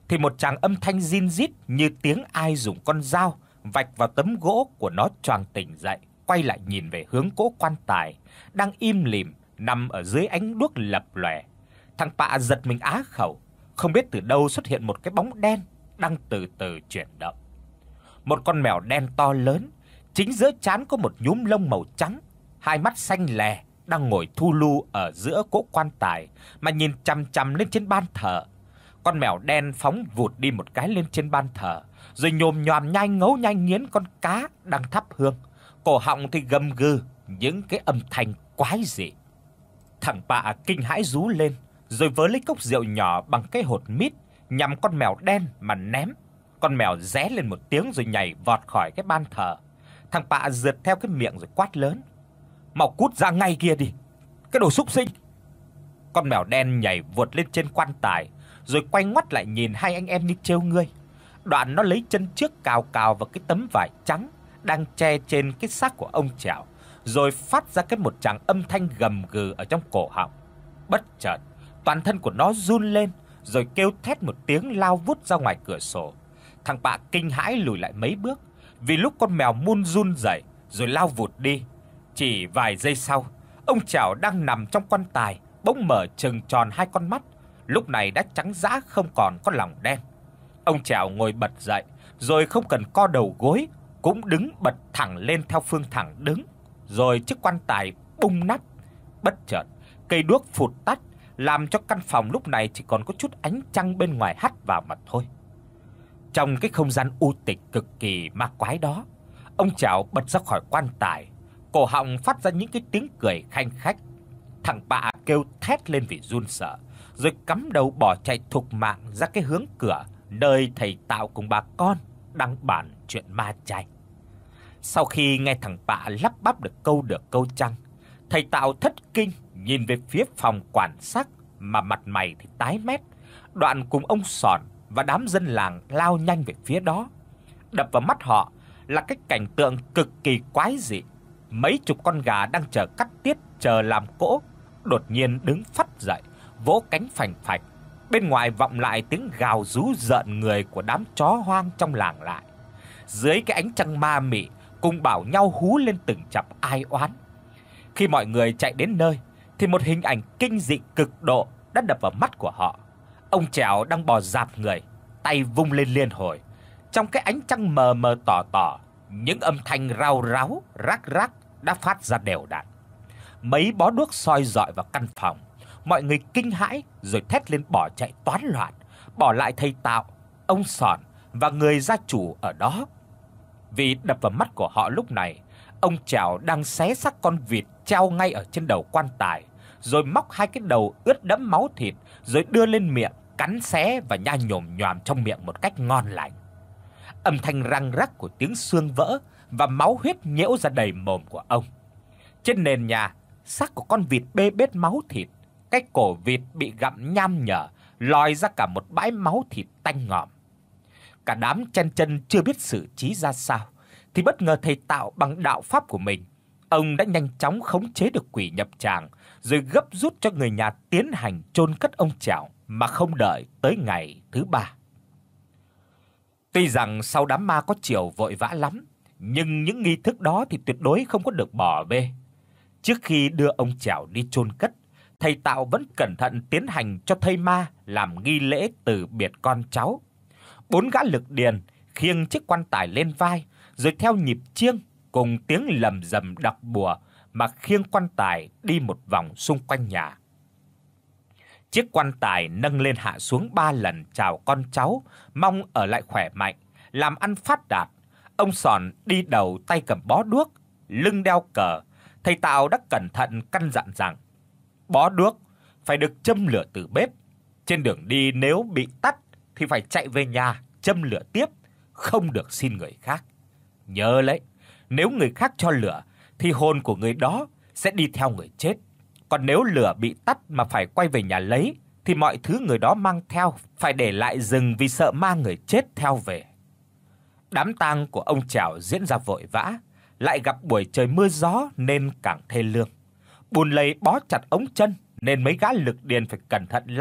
thì một tràng âm thanh rin rít như tiếng ai dùng con dao vạch vào tấm gỗ của nó choàng tỉnh dậy, quay lại nhìn về hướng cỗ quan tài đang im lìm nằm ở dưới ánh đuốc lập lòe. Thằng Pạ giật mình á khẩu, không biết từ đâu xuất hiện một cái bóng đen đang từ từ chuyển động. Một con mèo đen to lớn, chính giữa trán có một nhúm lông màu trắng, hai mắt xanh lè, đang ngồi thu lu ở giữa cỗ quan tài mà nhìn chằm chằm lên trên ban thờ. Con mèo đen phóng vụt đi một cái lên trên ban thờ, rồi nhồm nhoàm nhai ngấu nhai nghiến con cá đang thắp hương, cổ họng thì gầm gừ những cái âm thanh quái dị. Thằng Pạ kinh hãi rú lên, rồi vớ lấy cốc rượu nhỏ bằng cái hột mít nhằm con mèo đen mà ném. Con mèo ré lên một tiếng rồi nhảy vọt khỏi cái ban thờ. Thằng Pạ rượt theo cái miệng rồi quát lớn: "Mau cút ra ngay kia đi, cái đồ súc sinh!" Con mèo đen nhảy vụt lên trên quan tài, rồi quay ngoắt lại nhìn hai anh em như trêu ngươi. Đoạn nó lấy chân trước cào cào vào cái tấm vải trắng đang che trên cái xác của ông Trảo, rồi phát ra cái một tràng âm thanh gầm gừ ở trong cổ họng. Bất chợt, toàn thân của nó run lên, rồi kêu thét một tiếng lao vút ra ngoài cửa sổ. Thằng Pạ kinh hãi lùi lại mấy bước, vì lúc con mèo mun run rẩy rồi lao vụt đi. Chỉ vài giây sau, ông Trảo đang nằm trong quan tài bỗng mở trừng tròn hai con mắt, lúc này đã trắng dã không còn có lòng đen. Ông Trảo ngồi bật dậy, rồi không cần co đầu gối cũng đứng bật thẳng lên theo phương thẳng đứng, rồi chiếc quan tài bung nắp. Bất chợt, cây đuốc phụt tắt, làm cho căn phòng lúc này chỉ còn có chút ánh trăng bên ngoài hắt vào mà thôi. Trong cái không gian u tịch cực kỳ ma quái đó, ông Trảo bật ra khỏi quan tài, cổ họng phát ra những cái tiếng cười khanh khách. Thằng Pạ kêu thét lên vì run sợ, rồi cắm đầu bỏ chạy thục mạng ra cái hướng cửa nơi thầy Tạo cùng bà con đang bàn chuyện ma chay. Sau khi nghe thằng Pạ lắp bắp được câu được câu trăng, thầy Tạo thất kinh nhìn về phía phòng quản xác mà mặt mày thì tái mét. Đoạn cùng ông Sòn và đám dân làng lao nhanh về phía đó. Đập vào mắt họ là cái cảnh tượng cực kỳ quái dị. Mấy chục con gà đang chờ cắt tiết, chờ làm cỗ, đột nhiên đứng phắt dậy, vỗ cánh phành phạch. Bên ngoài vọng lại tiếng gào rú rợn người của đám chó hoang trong làng lại. Dưới cái ánh trăng ma mị, cùng bảo nhau hú lên từng chặp ai oán. Khi mọi người chạy đến nơi thì một hình ảnh kinh dị cực độ đã đập vào mắt của họ. Ông Trảo đang bò rạp người, tay vung lên liên hồi. Trong cái ánh trăng mờ mờ tỏ tỏ, những âm thanh rao ráo, rắc rắc đã phát ra đều đặn. Mấy bó đuốc soi rọi vào căn phòng, mọi người kinh hãi rồi thét lên bỏ chạy toán loạn, bỏ lại thầy Tạo, ông Sòn và người gia chủ ở đó. Vì đập vào mắt của họ lúc này, ông Trảo đang xé xác con vịt treo ngay ở trên đầu quan tài, rồi móc hai cái đầu ướt đẫm máu thịt rồi đưa lên miệng, cắn xé và nhai nhổm nhòm trong miệng một cách ngon lành. Âm thanh răng rắc của tiếng xương vỡ và máu huyết nhễu ra đầy mồm của ông. Trên nền nhà, xác của con vịt bê bết máu thịt, cái cổ vịt bị gặm nham nhở, lòi ra cả một bãi máu thịt tanh ngòm. Cả đám chen chân chưa biết xử trí ra sao thì bất ngờ thầy Tạo bằng đạo pháp của mình, ông đã nhanh chóng khống chế được quỷ nhập tràng, rồi gấp rút cho người nhà tiến hành chôn cất ông Trảo mà không đợi tới ngày thứ ba. Tuy rằng sau đám ma có chiều vội vã lắm, nhưng những nghi thức đó thì tuyệt đối không có được bỏ bê. Trước khi đưa ông Trảo đi chôn cất, thầy Tạo vẫn cẩn thận tiến hành cho thây ma làm nghi lễ từ biệt con cháu. Bốn gã lực điền khiêng chiếc quan tài lên vai, rồi theo nhịp chiêng cùng tiếng lầm rầm đọc bùa mà khiêng quan tài đi một vòng xung quanh nhà. Chiếc quan tài nâng lên hạ xuống ba lần chào con cháu, mong ở lại khỏe mạnh, làm ăn phát đạt. Ông Sòn đi đầu tay cầm bó đuốc, lưng đeo cờ. Thầy Tạo đã cẩn thận căn dặn rằng bó đuốc phải được châm lửa từ bếp. Trên đường đi nếu bị tắt thì phải chạy về nhà châm lửa tiếp, không được xin người khác. Nhớ lấy, nếu người khác cho lửa thì hồn của người đó sẽ đi theo người chết. Còn nếu lửa bị tắt mà phải quay về nhà lấy thì mọi thứ người đó mang theo phải để lại rừng vì sợ ma người chết theo về. Đám tang của ông Trảo diễn ra vội vã, lại gặp buổi trời mưa gió nên càng thê lương. Bùn lầy bó chặt ống chân nên mấy gã lực điền phải cẩn thận lắm,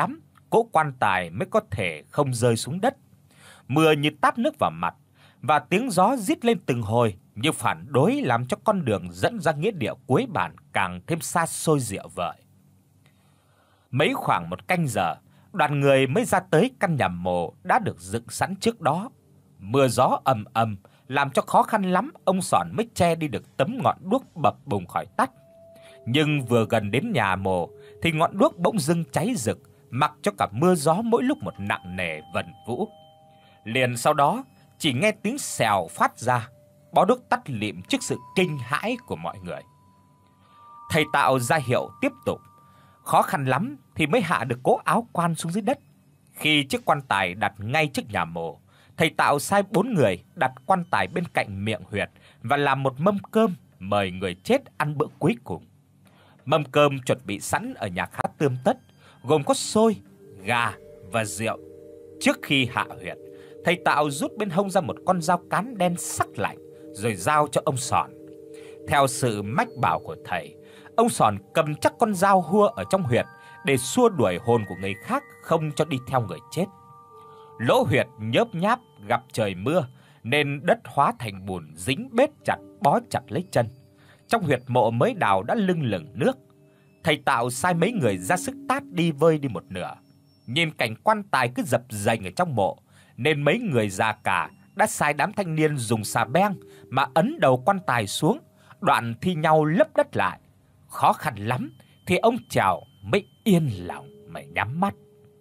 cỗ quan tài mới có thể không rơi xuống đất. Mưa như tát nước vào mặt và tiếng gió rít lên từng hồi như phản đối, làm cho con đường dẫn ra nghĩa địa cuối bản càng thêm xa xôi diệu vời. Mấy khoảng một canh giờ, đoàn người mới ra tới căn nhà mồ đã được dựng sẵn trước đó. Mưa gió ầm ầm làm cho khó khăn lắm ông Sòn mới che đi được tấm ngọn đuốc bập bùng khỏi tắt. Nhưng vừa gần đến nhà mồ thì ngọn đuốc bỗng dưng cháy rực, mặc cho cả mưa gió mỗi lúc một nặng nề vần vũ. Liền sau đó, chỉ nghe tiếng xèo phát ra, bó đuốc tắt lịm trước sự kinh hãi của mọi người. Thầy Tạo ra hiệu tiếp tục. Khó khăn lắm thì mới hạ được cố áo quan xuống dưới đất. Khi chiếc quan tài đặt ngay trước nhà mồ, thầy Tạo sai bốn người đặt quan tài bên cạnh miệng huyệt và làm một mâm cơm mời người chết ăn bữa cuối cùng. Mâm cơm chuẩn bị sẵn ở nhà khá tươm tất, gồm có xôi, gà và rượu. Trước khi hạ huyệt, thầy Tạo rút bên hông ra một con dao cán đen sắc lạnh rồi giao cho ông Sòn. Theo sự mách bảo của thầy, ông Sòn cầm chắc con dao hua ở trong huyệt để xua đuổi hồn của người khác không cho đi theo người chết. Lỗ huyệt nhớp nháp gặp trời mưa nên đất hóa thành bùn dính bết chặt bó chặt lấy chân. Trong huyệt mộ mới đào đã lưng lửng nước. Thầy Tạo sai mấy người ra sức tát đi vơi đi một nửa. Nhìn cảnh quan tài cứ dập dềnh ở trong mộ nên mấy người già cả đã sai đám thanh niên dùng xà beng mà ấn đầu quan tài xuống, đoạn thi nhau lấp đất lại. Khó khăn lắm thì ông Trảo mới yên lòng mà nhắm mắt.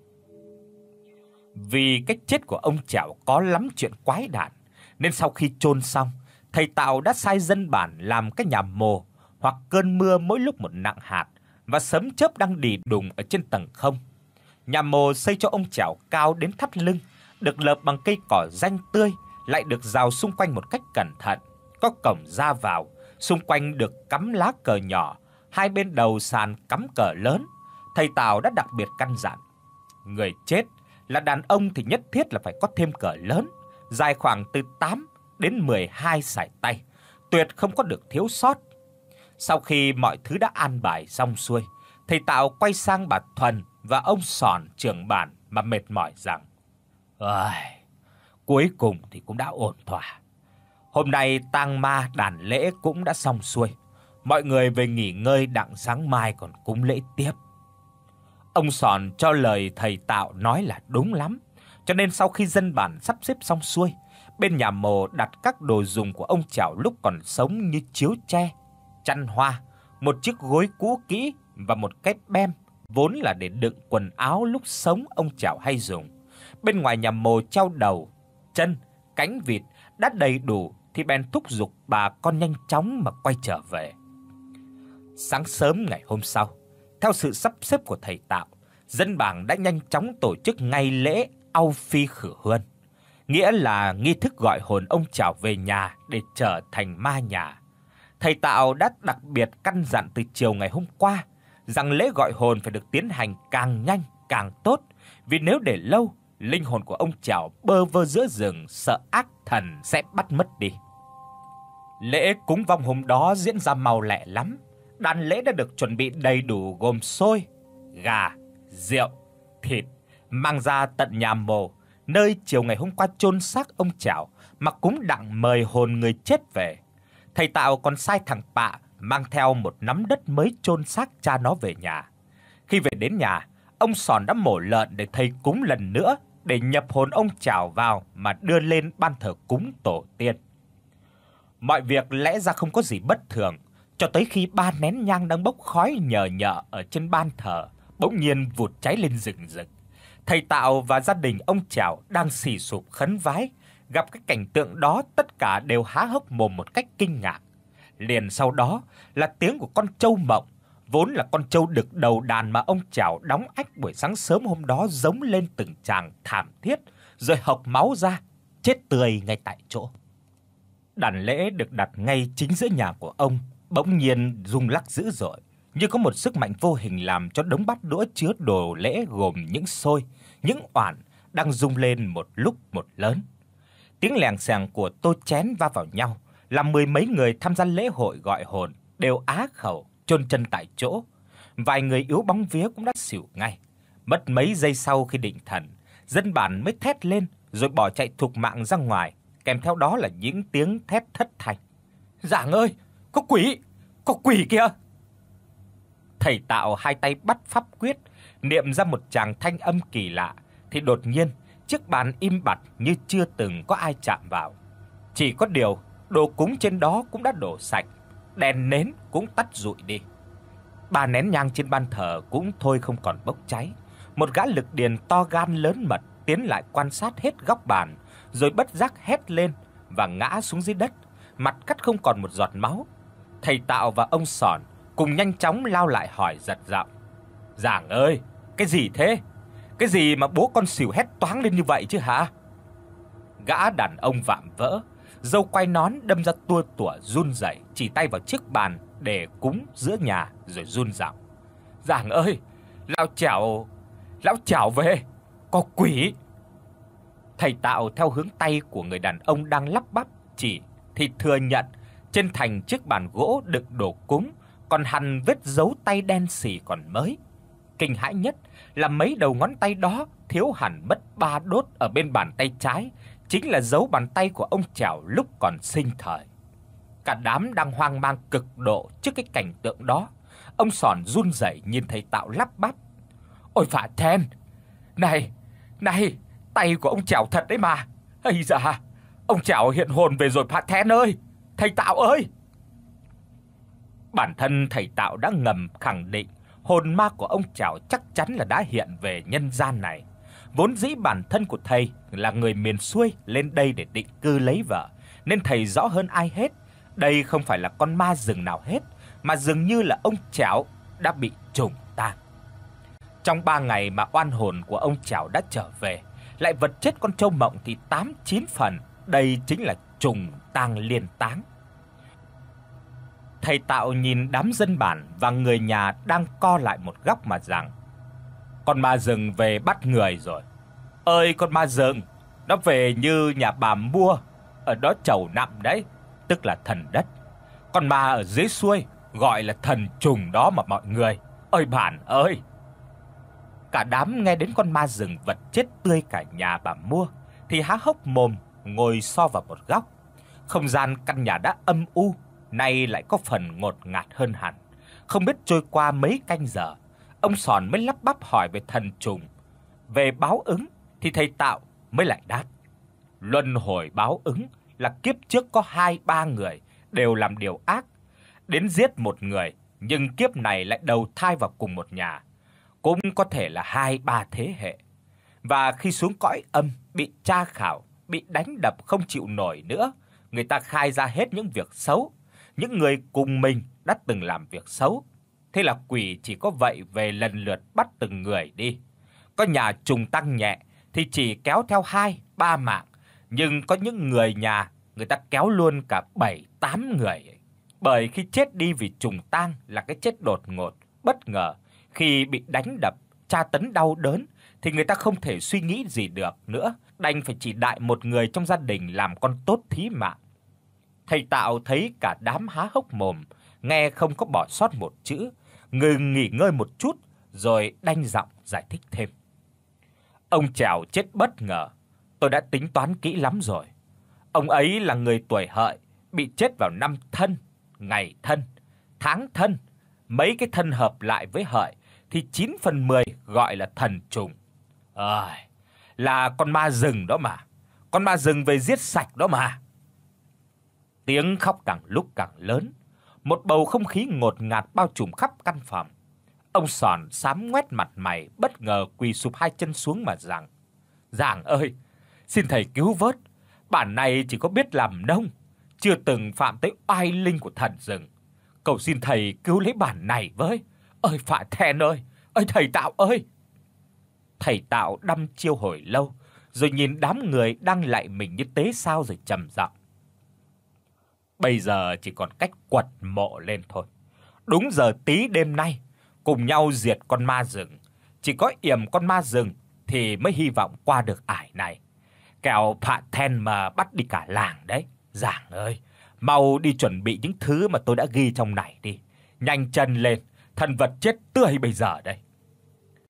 Vì cái chết của ông Trảo có lắm chuyện quái đản, nên sau khi chôn xong, thầy Tạo đã sai dân bản làm cái nhà mồ hoặc cơn mưa mỗi lúc một nặng hạt và sấm chớp đang đì đùng ở trên tầng không. Nhà mồ xây cho ông Trảo cao đến thắt lưng, được lợp bằng cây cỏ ranh tươi, lại được rào xung quanh một cách cẩn thận, có cổng ra vào, xung quanh được cắm lá cờ nhỏ, hai bên đầu sàn cắm cờ lớn. Thầy Tạo đã đặc biệt căn dặn, người chết là đàn ông thì nhất thiết là phải có thêm cờ lớn, dài khoảng từ tám đến mười hai sải tay, tuyệt không có được thiếu sót. Sau khi mọi thứ đã an bài xong xuôi, thầy Tạo quay sang bà Thuần và ông Sòn trưởng bản mà mệt mỏi rằng: "Ơi, cuối cùng thì cũng đã ổn thỏa. Hôm nay tang ma đàn lễ cũng đã xong xuôi. Mọi người về nghỉ ngơi, đặng sáng mai còn cúng lễ tiếp." Ông Sòn cho lời thầy Tạo nói là đúng lắm, cho nên sau khi dân bản sắp xếp xong xuôi, bên nhà mồ đặt các đồ dùng của ông Trảo lúc còn sống như chiếu tre, chăn hoa, một chiếc gối cũ kỹ và một cái bem vốn là để đựng quần áo lúc sống ông Trảo hay dùng. Bên ngoài nhà mồ treo đầu, chân, cánh vịt đã đầy đủ thì bèn thúc giục bà con nhanh chóng mà quay trở về. Sáng sớm ngày hôm sau, theo sự sắp xếp của thầy Tạo, dân bản đã nhanh chóng tổ chức ngay lễ Au Phi Khử Huân, nghĩa là nghi thức gọi hồn ông Trảo về nhà để trở thành ma nhà. Thầy Tạo đã đặc biệt căn dặn từ chiều ngày hôm qua rằng lễ gọi hồn phải được tiến hành càng nhanh càng tốt, vì nếu để lâu, linh hồn của ông Trảo bơ vơ giữa rừng, sợ ác thần sẽ bắt mất đi. Lễ cúng vong hôm đó diễn ra mau lẹ lắm. Đàn lễ đã được chuẩn bị đầy đủ, gồm xôi, gà, rượu, thịt, mang ra tận nhà mồ, nơi chiều ngày hôm qua chôn xác ông Trảo mà cúng đặng mời hồn người chết về. Thầy Tạo còn sai thằng Pạ mang theo một nắm đất mới chôn xác cha nó về nhà. Khi về đến nhà, ông Sòn đã mổ lợn để thầy cúng lần nữa, để nhập hồn ông Trảo vào mà đưa lên ban thờ cúng tổ tiên. Mọi việc lẽ ra không có gì bất thường, cho tới khi ba nén nhang đang bốc khói nhờ nhợ ở trên ban thờ bỗng nhiên vụt cháy lên rừng rực. Thầy Tạo và gia đình ông Trảo đang xì xụp khấn vái, gặp cái cảnh tượng đó tất cả đều há hốc mồm một cách kinh ngạc. Liền sau đó là tiếng của con trâu mộng, vốn là con trâu đực đầu đàn mà ông Trảo đóng ách buổi sáng sớm hôm đó, giống lên từng tràng thảm thiết, rồi hộc máu ra, chết tươi ngay tại chỗ. Đàn lễ được đặt ngay chính giữa nhà của ông bỗng nhiên rung lắc dữ dội, như có một sức mạnh vô hình làm cho đống bát đũa chứa đồ lễ gồm những xôi, những oản đang rung lên một lúc một lớn. Tiếng lèng xèng của tô chén va vào nhau, làm mười mấy người tham gia lễ hội gọi hồn đều á khẩu, chôn chân tại chỗ. Vài người yếu bóng vía cũng đã xỉu ngay. Mất mấy giây sau khi định thần, dân bản mới thét lên rồi bỏ chạy thục mạng ra ngoài, kèm theo đó là những tiếng thét thất thanh. "Giảng ơi, có quỷ, có quỷ kìa!" Thầy Tạo hai tay bắt pháp quyết, niệm ra một tràng thanh âm kỳ lạ thì đột nhiên chiếc bàn im bặt như chưa từng có ai chạm vào. Chỉ có điều, đồ cúng trên đó cũng đã đổ sạch, đèn nến cũng tắt rụi đi. Ba nén nhang trên ban thờ cũng thôi không còn bốc cháy. Một gã lực điền to gan lớn mật tiến lại quan sát hết góc bàn, rồi bất giác hét lên và ngã xuống dưới đất, mặt cắt không còn một giọt máu. Thầy Tạo và ông Sòn cùng nhanh chóng lao lại hỏi giật giọng: "Giảng ơi, cái gì thế? Cái gì mà bố con xỉu hét toáng lên như vậy chứ hả?" Gã đàn ông vạm vỡ, râu quai nón đâm ra tua tủa run rẩy, chỉ tay vào chiếc bàn để cúng giữa nhà rồi run giọng: "Giảng ơi, lão Chảo, lão Chảo về, có quỷ." Thầy Tạo theo hướng tay của người đàn ông đang lắp bắp chỉ thì thừa nhận trên thành chiếc bàn gỗ đựng đồ cúng còn hằn vết dấu tay đen sì còn mới. Kinh hãi nhất là mấy đầu ngón tay đó thiếu hẳn mất ba đốt ở bên bàn tay trái, chính là dấu bàn tay của ông Chảo lúc còn sinh thời. Cả đám đang hoang mang cực độ trước cái cảnh tượng đó. Ông Sòn run rẩy nhìn thầy Tạo lắp bắp: "Ôi phạ then, này, này, tay của ông Chảo thật đấy mà. Ây da, ông Chảo hiện hồn về rồi phạ then ơi, thầy Tạo ơi." Bản thân thầy Tạo đã ngầm khẳng định hồn ma của ông Chảo chắc chắn là đã hiện về nhân gian này. Vốn dĩ bản thân của thầy là người miền xuôi lên đây để định cư lấy vợ, nên thầy rõ hơn ai hết, đây không phải là con ma rừng nào hết, mà dường như là ông Chảo đã bị trùng tang. Trong ba ngày mà oan hồn của ông Chảo đã trở về, lại vật chết con trâu mộng thì tám chín phần, đây chính là trùng tang liên táng. Thầy Tạo nhìn đám dân bản và người nhà đang co lại một góc mà rằng: "Con ma rừng về bắt người rồi. Ơi con ma rừng, nó về như nhà bà mua ở đó chầu nằm đấy, tức là thần đất. Con ma ở dưới xuôi gọi là thần trùng đó mà mọi người. Ơi bản ơi." Cả đám nghe đến con ma rừng vật chết tươi cả nhà bà mua thì há hốc mồm ngồi so vào một góc. Không gian căn nhà đã âm u, nay lại có phần ngột ngạt hơn hẳn. Không biết trôi qua mấy canh giờ, ông Sòn mới lắp bắp hỏi về thần trùng. Về báo ứng thì thầy Tạo mới lại đáp: "Luân hồi báo ứng là kiếp trước có hai ba người đều làm điều ác, đến giết một người, nhưng kiếp này lại đầu thai vào cùng một nhà, cũng có thể là hai ba thế hệ. Và khi xuống cõi âm bị tra khảo, bị đánh đập không chịu nổi nữa, người ta khai ra hết những việc xấu, những người cùng mình đã từng làm việc xấu. Thế là quỷ chỉ có vậy về lần lượt bắt từng người đi. Có nhà trùng tăng nhẹ thì chỉ kéo theo hai ba mạng, nhưng có những người nhà người ta kéo luôn cả bảy tám người. Bởi khi chết đi vì trùng tang là cái chết đột ngột, bất ngờ, khi bị đánh đập, tra tấn đau đớn thì người ta không thể suy nghĩ gì được nữa, đành phải chỉ đại một người trong gia đình làm con tốt thí mạng." Thầy Tạo thấy cả đám há hốc mồm, nghe không có bỏ sót một chữ, ngừng nghỉ ngơi một chút rồi đanh giọng giải thích thêm: "Ông Chảo chết bất ngờ, tôi đã tính toán kỹ lắm rồi. Ông ấy là người tuổi Hợi, bị chết vào năm Thân, ngày Thân, tháng Thân, mấy cái thân hợp lại với Hợi thì chín phần mười gọi là thần trùng. Ơi, là con ma rừng đó mà, con ma rừng về giết sạch đó mà." Tiếng khóc càng lúc càng lớn, một bầu không khí ngột ngạt bao trùm khắp căn phòng. Ông Sòn xám ngoét mặt mày, bất ngờ quỳ sụp hai chân xuống mà rằng: "Giảng ơi, xin thầy cứu vớt, bản này chỉ có biết làm nông, chưa từng phạm tới oai linh của thần rừng. Cầu xin thầy cứu lấy bản này với. Ơi phạ then ơi, ơi thầy Tạo ơi." Thầy Tạo đăm chiêu hồi lâu, rồi nhìn đám người đang lạy mình như tế sao rồi trầm giọng: "Bây giờ chỉ còn cách quật mộ lên thôi. Đúng giờ tí đêm nay, cùng nhau diệt con ma rừng. Chỉ có yểm con ma rừng thì mới hy vọng qua được ải này. Kẻo phạ then mà bắt đi cả làng đấy. Giảng ơi, mau đi chuẩn bị những thứ mà tôi đã ghi trong này đi. Nhanh chân lên, thần vật chết tươi bây giờ đây."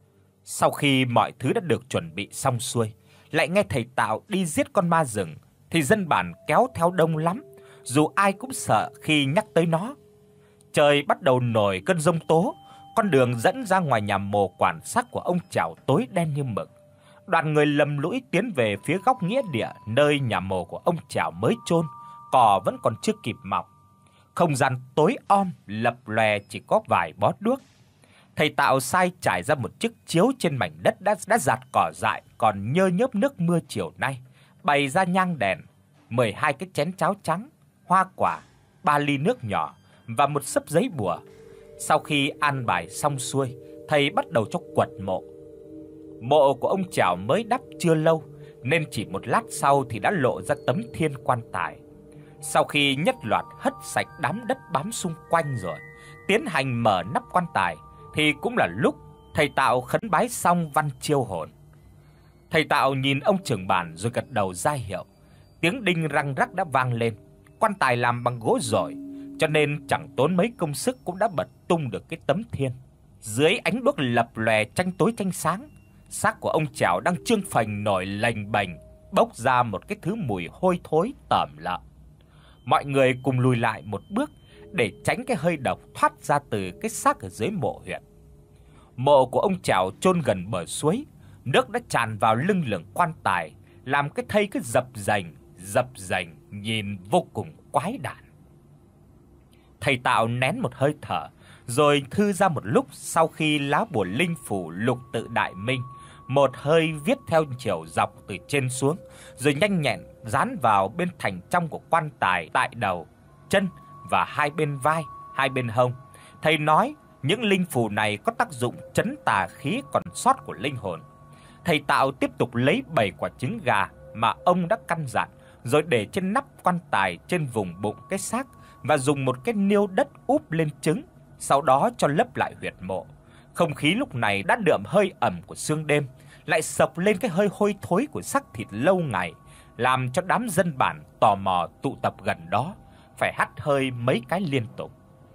Sau khi mọi thứ đã được chuẩn bị xong xuôi, lại nghe thầy Tạo đi giết con ma rừng thì dân bản kéo theo đông lắm, dù ai cũng sợ khi nhắc tới nó. Trời bắt đầu nổi cơn giông tố, con đường dẫn ra ngoài nhà mồ quản xác của ông Trảo tối đen như mực. Đoàn người lầm lũi tiến về phía góc nghĩa địa nơi nhà mồ của ông Trảo mới chôn, cỏ vẫn còn chưa kịp mọc. Không gian tối om lập lòe chỉ có vài bó đuốc. Thầy Tạo sai trải ra một chiếc chiếu trên mảnh đất đã đã rạt cỏ dại còn nhơ nhớp nước mưa chiều nay, bày ra nhang đèn, mười hai cái chén cháo trắng, hoa quả, ba ly nước nhỏ và một xấp giấy bùa. Sau khi an bài xong xuôi, thầy bắt đầu cho quật mộ. Mộ của ông Trảo mới đắp chưa lâu nên chỉ một lát sau thì đã lộ ra tấm thiên quan tài. Sau khi nhất loạt hất sạch đám đất bám xung quanh rồi, tiến hành mở nắp quan tài thì cũng là lúc thầy Tạo khấn bái xong văn chiêu hồn. Thầy Tạo nhìn ông trưởng bản rồi gật đầu ra hiệu. Tiếng đinh răng rắc đã vang lên. Quan tài làm bằng gỗ dổi, cho nên chẳng tốn mấy công sức cũng đã bật tung được cái tấm thiên. Dưới ánh đuốc lập lòe tranh tối tranh sáng, xác của ông Trảo đang trương phành nổi lềnh bềnh, bốc ra một cái thứ mùi hôi thối tởm lợm. Mọi người cùng lùi lại một bước để tránh cái hơi độc thoát ra từ cái xác ở dưới mộ huyệt. Mộ của ông Trảo chôn gần bờ suối, nước đã tràn vào lưng lửng quan tài, làm cái thây cứ dập dềnh, dập dềnh nhìn vô cùng quái đản. Thầy Tạo nén một hơi thở, rồi thư ra một lúc sau khi lá bùa linh phủ lục tự đại minh, một hơi viết theo chiều dọc từ trên xuống, rồi nhanh nhẹn dán vào bên thành trong của quan tài tại đầu, chân và hai bên vai, hai bên hông. Thầy nói những linh phù này có tác dụng trấn tà khí còn sót của linh hồn. Thầy Tạo tiếp tục lấy bảy quả trứng gà mà ông đã căn dặn, rồi để trên nắp quan tài trên vùng bụng cái xác và dùng một cái niêu đất úp lên trứng, sau đó cho lấp lại huyệt mộ. Không khí lúc này đã đượm hơi ẩm của sương đêm, lại sộc lên cái hơi hôi thối của xác thịt lâu ngày, làm cho đám dân bản tò mò tụ tập gần đó phải hắt hơi mấy cái liên tục.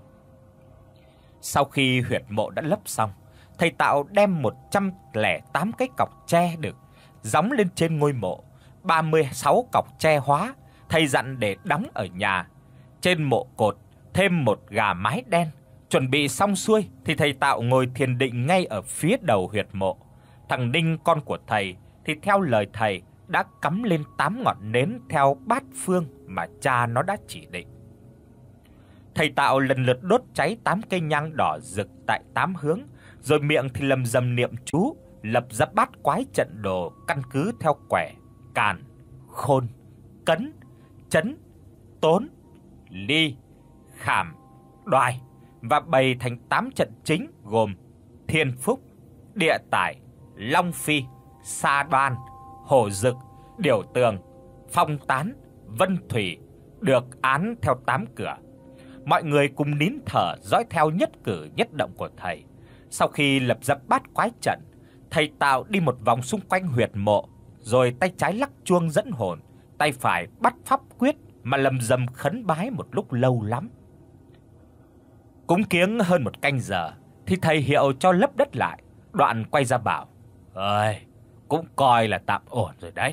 Sau khi huyệt mộ đã lấp xong, thầy Tạo đem một trăm lẻ tám cái cọc tre được gióng lên trên ngôi mộ, ba mươi sáu cọc tre hóa, thầy dặn để đóng ở nhà. Trên mộ cột thêm một gà mái đen. Chuẩn bị xong xuôi thì thầy Tạo ngồi thiền định ngay ở phía đầu huyệt mộ. Thằng Ninh con của thầy thì theo lời thầy đã cắm lên tám ngọn nến theo bát phương mà cha nó đã chỉ định. Thầy Tạo lần lượt đốt cháy tám cây nhang đỏ rực tại tám hướng, rồi miệng thì lầm rầm niệm chú, lập ra bát quái trận đồ căn cứ theo quẻ, càn, khôn, cấn, chấn, tốn, ly, khảm, đoài và bày thành tám trận chính gồm Thiên Phúc, Địa Tải, Long Phi, Sa Đoan, Hổ Dực, Điểu Tường, Phong Tán, Vân Thủy, được án theo tám cửa. Mọi người cùng nín thở dõi theo nhất cử nhất động của thầy. Sau khi lập ra bát quái trận, thầy Tạo đi một vòng xung quanh huyệt mộ, rồi tay trái lắc chuông dẫn hồn, tay phải bắt pháp quyết mà lầm rầm khấn bái một lúc lâu lắm. Cúng kiếng hơn một canh giờ thì thầy hiệu cho lấp đất lại, đoạn quay ra bảo: "Ơi, cũng coi là tạm ổn rồi đấy."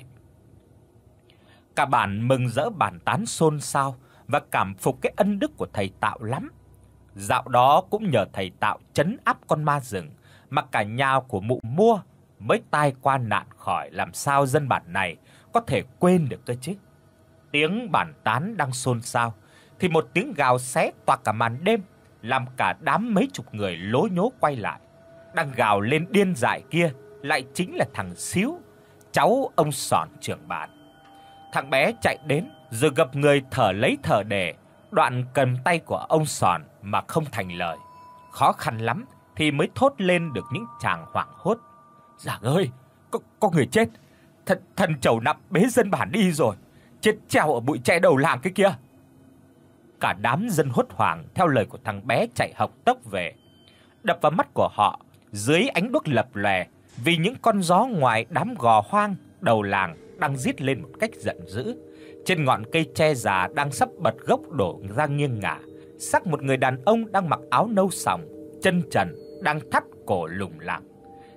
Cả bản mừng rỡ bàn tán xôn xao và cảm phục cái ân đức của thầy Tạo lắm. Dạo đó cũng nhờ thầy Tạo trấn áp con ma rừng mà cả nhà của mụ Mua mới tai qua nạn khỏi, làm sao dân bản này có thể quên được cơ chứ. Tiếng bàn tán đang xôn xao thì một tiếng gào xé toạc cả màn đêm, làm cả đám mấy chục người lố nhố quay lại. Đang gào lên điên dại kia lại chính là thằng Xíu, cháu ông Sòn trưởng bản. Thằng bé chạy đến rồi gập người thở lấy thở để, đoạn cầm tay của ông Sòn mà không thành lời. Khó khăn lắm thì mới thốt lên được những tràng hoảng hốt: "Giảng ơi, có có người chết. Thần thần trầu nặng bế dân bản đi rồi, chết treo ở bụi tre đầu làng cái kia." Cả đám dân hốt hoảng theo lời của thằng bé chạy hộc tốc về. Đập vào mắt của họ dưới ánh đuốc lập lòe vì những con gió ngoài đám gò hoang đầu làng đang rít lên một cách giận dữ. Trên ngọn cây tre già đang sắp bật gốc đổ ra nghiêng ngả, xác một người đàn ông đang mặc áo nâu sòng, chân trần đang thắt cổ lủng lẳng.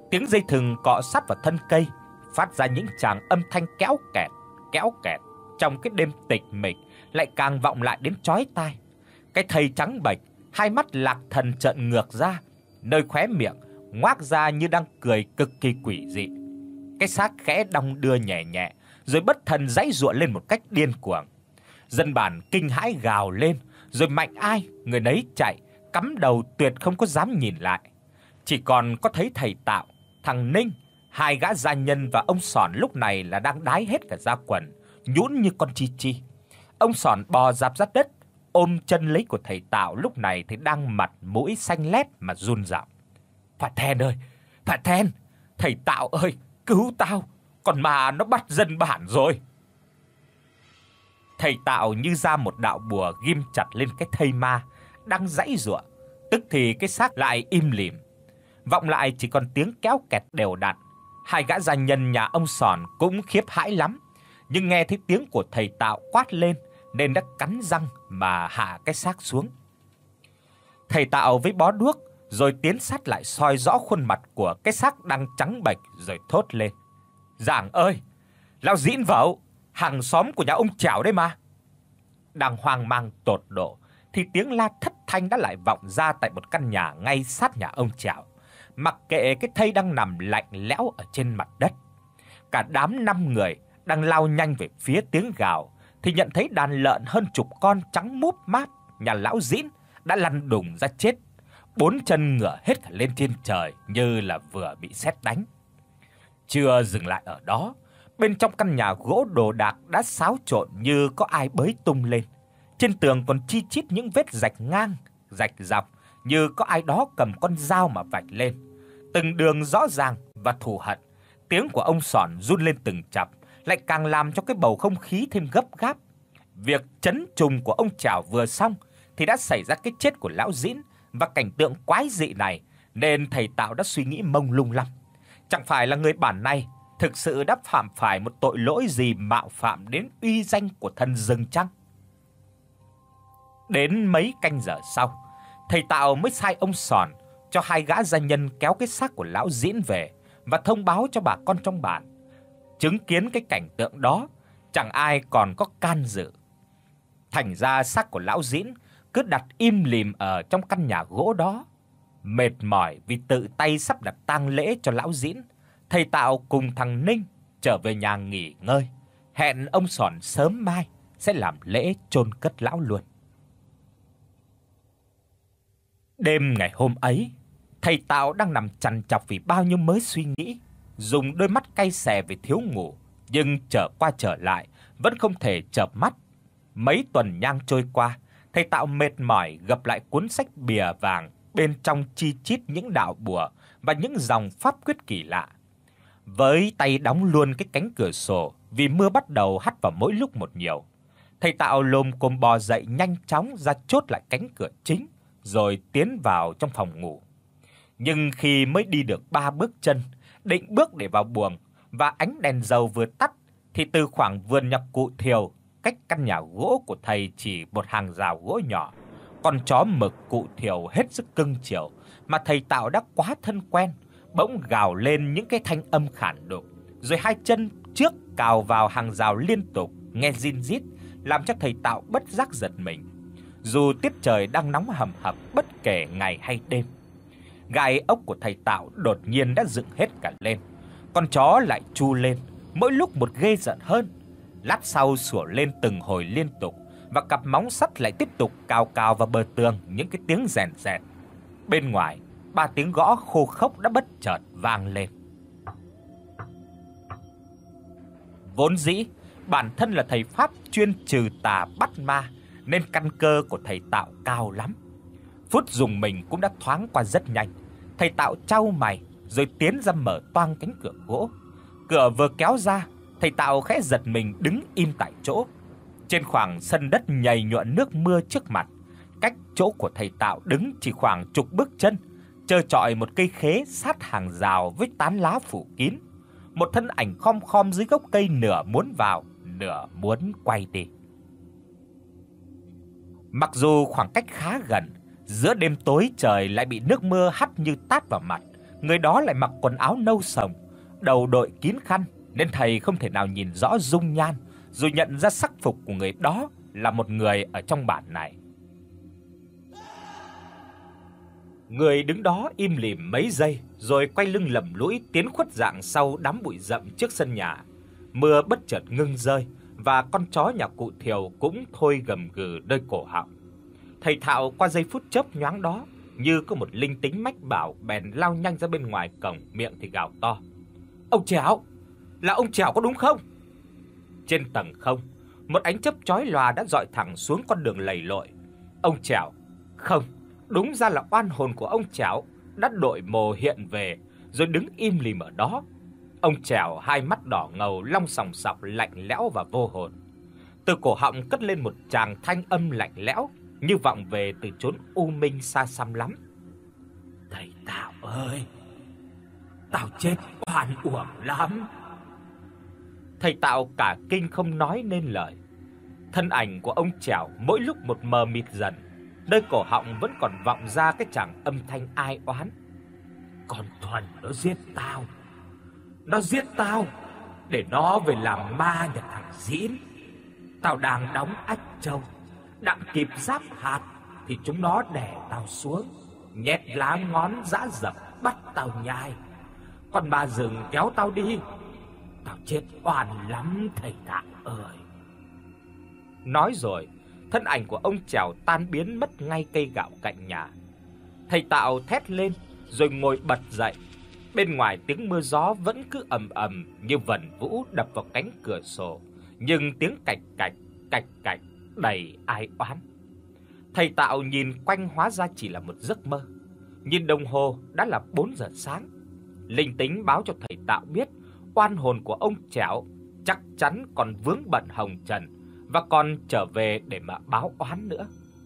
Tiếng dây thừng cọ sát vào thân cây phát ra những tràng âm thanh kéo kẹt, kéo kẹt trong cái đêm tịch mịch lại càng vọng lại đến chói tai. Cái thây trắng bệch, hai mắt lạc thần trợn ngược ra, nơi khóe miệng ngoác ra như đang cười cực kỳ quỷ dị. Cái xác khẽ đong đưa nhẹ nhẹ, rồi bất thần giãy giụa lên một cách điên cuồng. Dân bản kinh hãi gào lên, rồi mạnh ai người nấy chạy, cắm đầu tuyệt không có dám nhìn lại. Chỉ còn có thấy thầy Tạo, thằng Ninh, hai gã gia nhân và ông Sòn lúc này là đang đái hết cả da quần, nhũn như con chi chi. Ông Sòn bò rạp ra đất, ôm chân lấy của thầy Tạo lúc này thì đang mặt mũi xanh lét mà run rẩy. "Phạt Then ơi, Phạt Then, thầy Tạo ơi, cứu tao, còn mà nó bắt dân bản rồi." Thầy Tạo như ra một đạo bùa ghim chặt lên cái thây ma đang giãy giụa, tức thì cái xác lại im lìm. Vọng lại chỉ còn tiếng kéo kẹt đều đặn. Hai gã gia nhân nhà ông Sòn cũng khiếp hãi lắm, nhưng nghe thấy tiếng của thầy Tạo quát lên nên đã cắn răng mà hạ cái xác xuống. Thầy Tạo với bó đuốc rồi tiến sát lại soi rõ khuôn mặt của cái xác đang trắng bệch rồi thốt lên: "Giảng ơi, lão Dĩn vẩu, hàng xóm của nhà ông Trảo đấy mà." Đang hoang mang tột độ thì tiếng la thất thanh đã lại vọng ra tại một căn nhà ngay sát nhà ông Trảo, mặc kệ cái thây đang nằm lạnh lẽo ở trên mặt đất. Cả đám năm người đang lao nhanh về phía tiếng gào thì nhận thấy đàn lợn hơn chục con trắng múp máp nhà lão Dĩn đã lăn đùng ra chết, bốn chân ngửa hết cả lên trên trời như là vừa bị sét đánh. Chưa dừng lại ở đó, bên trong căn nhà gỗ đồ đạc đã xáo trộn như có ai bới tung lên. Trên tường còn chi chít những vết rạch ngang, rạch dọc như có ai đó cầm con dao mà vạch lên. Từng đường rõ ràng và thù hận. Tiếng của ông Sòn run lên từng chập, lại càng làm cho cái bầu không khí thêm gấp gáp. Việc trấn trùng của ông Trảo vừa xong thì đã xảy ra cái chết của lão Dĩn, và cảnh tượng quái dị này nên thầy Tạo đã suy nghĩ mông lung lắm. Chẳng phải là người bản này thực sự đã phạm phải một tội lỗi gì mạo phạm đến uy danh của thần rừng chăng? Đến mấy canh giờ sau, thầy Tạo mới sai ông Sòn cho hai gã gia nhân kéo cái xác của lão Dĩn về và thông báo cho bà con trong bản. Chứng kiến cái cảnh tượng đó, chẳng ai còn có can dự. Thành ra xác của lão Dĩn cứ đặt im lìm ở trong căn nhà gỗ đó. Mệt mỏi vì tự tay sắp đặt tang lễ cho lão Dĩn, thầy Tạo cùng thằng Ninh trở về nhà nghỉ ngơi, hẹn ông Sòn sớm mai sẽ làm lễ chôn cất lão luôn. Đêm ngày hôm ấy, thầy Tạo đang nằm trằn trọc vì bao nhiêu mớ suy nghĩ, dùng đôi mắt cay xè vì thiếu ngủ, nhưng trở qua trở lại vẫn không thể chợp mắt. Mấy tuần nhang trôi qua, thầy Tạo mệt mỏi gập lại cuốn sách bìa vàng, bên trong chi chít những đạo bùa và những dòng pháp quyết kỳ lạ. Với tay đóng luôn cái cánh cửa sổ vì mưa bắt đầu hắt vào mỗi lúc một nhiều, thầy Tạo lồm cồm bò dậy nhanh chóng ra chốt lại cánh cửa chính rồi tiến vào trong phòng ngủ. Nhưng khi mới đi được ba bước chân, định bước để vào buồng và ánh đèn dầu vừa tắt thì từ khoảng vườn nhà cụ Thiều, cách căn nhà gỗ của thầy chỉ một hàng rào gỗ nhỏ, con chó mực cụ Thiều hết sức cưng chiều mà thầy Tạo đã quá thân quen, bỗng gào lên những cái thanh âm khản đục, rồi hai chân trước cào vào hàng rào liên tục, nghe rin rít, làm cho thầy Tạo bất giác giật mình. Dù tiết trời đang nóng hầm hập bất kể ngày hay đêm, gai ốc của thầy Tạo đột nhiên đã dựng hết cả lên. Con chó lại tru lên, mỗi lúc một ghê rợn hơn. Lát sau sủa lên từng hồi liên tục, và cặp móng sắt lại tiếp tục cào cào vào bờ tường những cái tiếng rèn rẹt. Bên ngoài, ba tiếng gõ khô khốc đã bất chợt vang lên. Vốn dĩ, bản thân là thầy pháp chuyên trừ tà bắt ma, nên căn cơ của thầy Tạo cao lắm. Phút dùng mình cũng đã thoáng qua rất nhanh. Thầy Tạo chau mày rồi tiến ra mở toang cánh cửa gỗ. Cửa vừa kéo ra, thầy Tạo khẽ giật mình đứng im tại chỗ. Trên khoảng sân đất nhầy nhụa nước mưa trước mặt, cách chỗ của thầy Tạo đứng chỉ khoảng chục bước chân, trơ trọi một cây khế sát hàng rào với tán lá phủ kín. Một thân ảnh khom khom dưới gốc cây, nửa muốn vào, nửa muốn quay đi. Mặc dù khoảng cách khá gần, giữa đêm tối trời lại bị nước mưa hắt như tát vào mặt, Người đó lại mặc quần áo nâu sồng, đầu đội kín khăn nên thầy không thể nào nhìn rõ dung nhan, rồi nhận ra sắc phục của người đó là một người ở trong bản này. Người đứng đó im lìm mấy giây rồi quay lưng lầm lũi tiến khuất dạng sau đám bụi rậm trước sân nhà. Mưa bất chợt ngưng rơi và con chó nhà cụ Thiều cũng thôi gầm gừ nơi cổ họng. Thầy Thạo qua giây phút chớp nhoáng đó, như có một linh tính mách bảo, bèn lao nhanh ra bên ngoài cổng, miệng thì gào to: "Ông Trẻo, là ông Trẻo có đúng không?" Trên tầng không, một ánh chớp chói lòa đã dọi thẳng xuống con đường lầy lội. Ông Trẻo, không, đúng ra là oan hồn của ông Trẻo đã đội mồ hiện về, rồi đứng im lìm ở đó. Ông Trẻo hai mắt đỏ ngầu, long sòng sọc, lạnh lẽo và vô hồn. Từ cổ họng cất lên một tràng thanh âm lạnh lẽo, như vọng về từ chốn u minh xa xăm lắm. "Thầy Tào ơi, tao chết oan uổng lắm." Thầy Tào cả kinh không nói nên lời. Thân ảnh của ông Trẻo mỗi lúc một mờ mịt dần, nơi cổ họng vẫn còn vọng ra cái tràng âm thanh ai oán. "Con Thuần nó giết tao. Nó giết tao để nó về làm ma nhà thằng Dĩn. Tao đang đóng ách trâu, đặng kịp giáp hạt thì chúng nó đè tao xuống, nhét lá ngón giã dập bắt tao nhai. Con ma rừng kéo tao đi. Tao chết oan lắm thầy Tạng ơi." Nói rồi, thân ảnh của ông Trẻo tan biến mất ngay cây gạo cạnh nhà. Thầy Tạo thét lên rồi ngồi bật dậy. Bên ngoài tiếng mưa gió vẫn cứ ầm ầm như vần vũ đập vào cánh cửa sổ, nhưng tiếng cạch cạch, cạch cạch đầy ai oán. Thầy Tạo nhìn quanh hóa ra chỉ là một giấc mơ. Nhìn đồng hồ đã là bốn giờ sáng. Linh tính báo cho thầy Tạo biết oan hồn của ông Trẻo chắc chắn còn vướng bận hồng trần và còn trở về để mà báo oán nữa.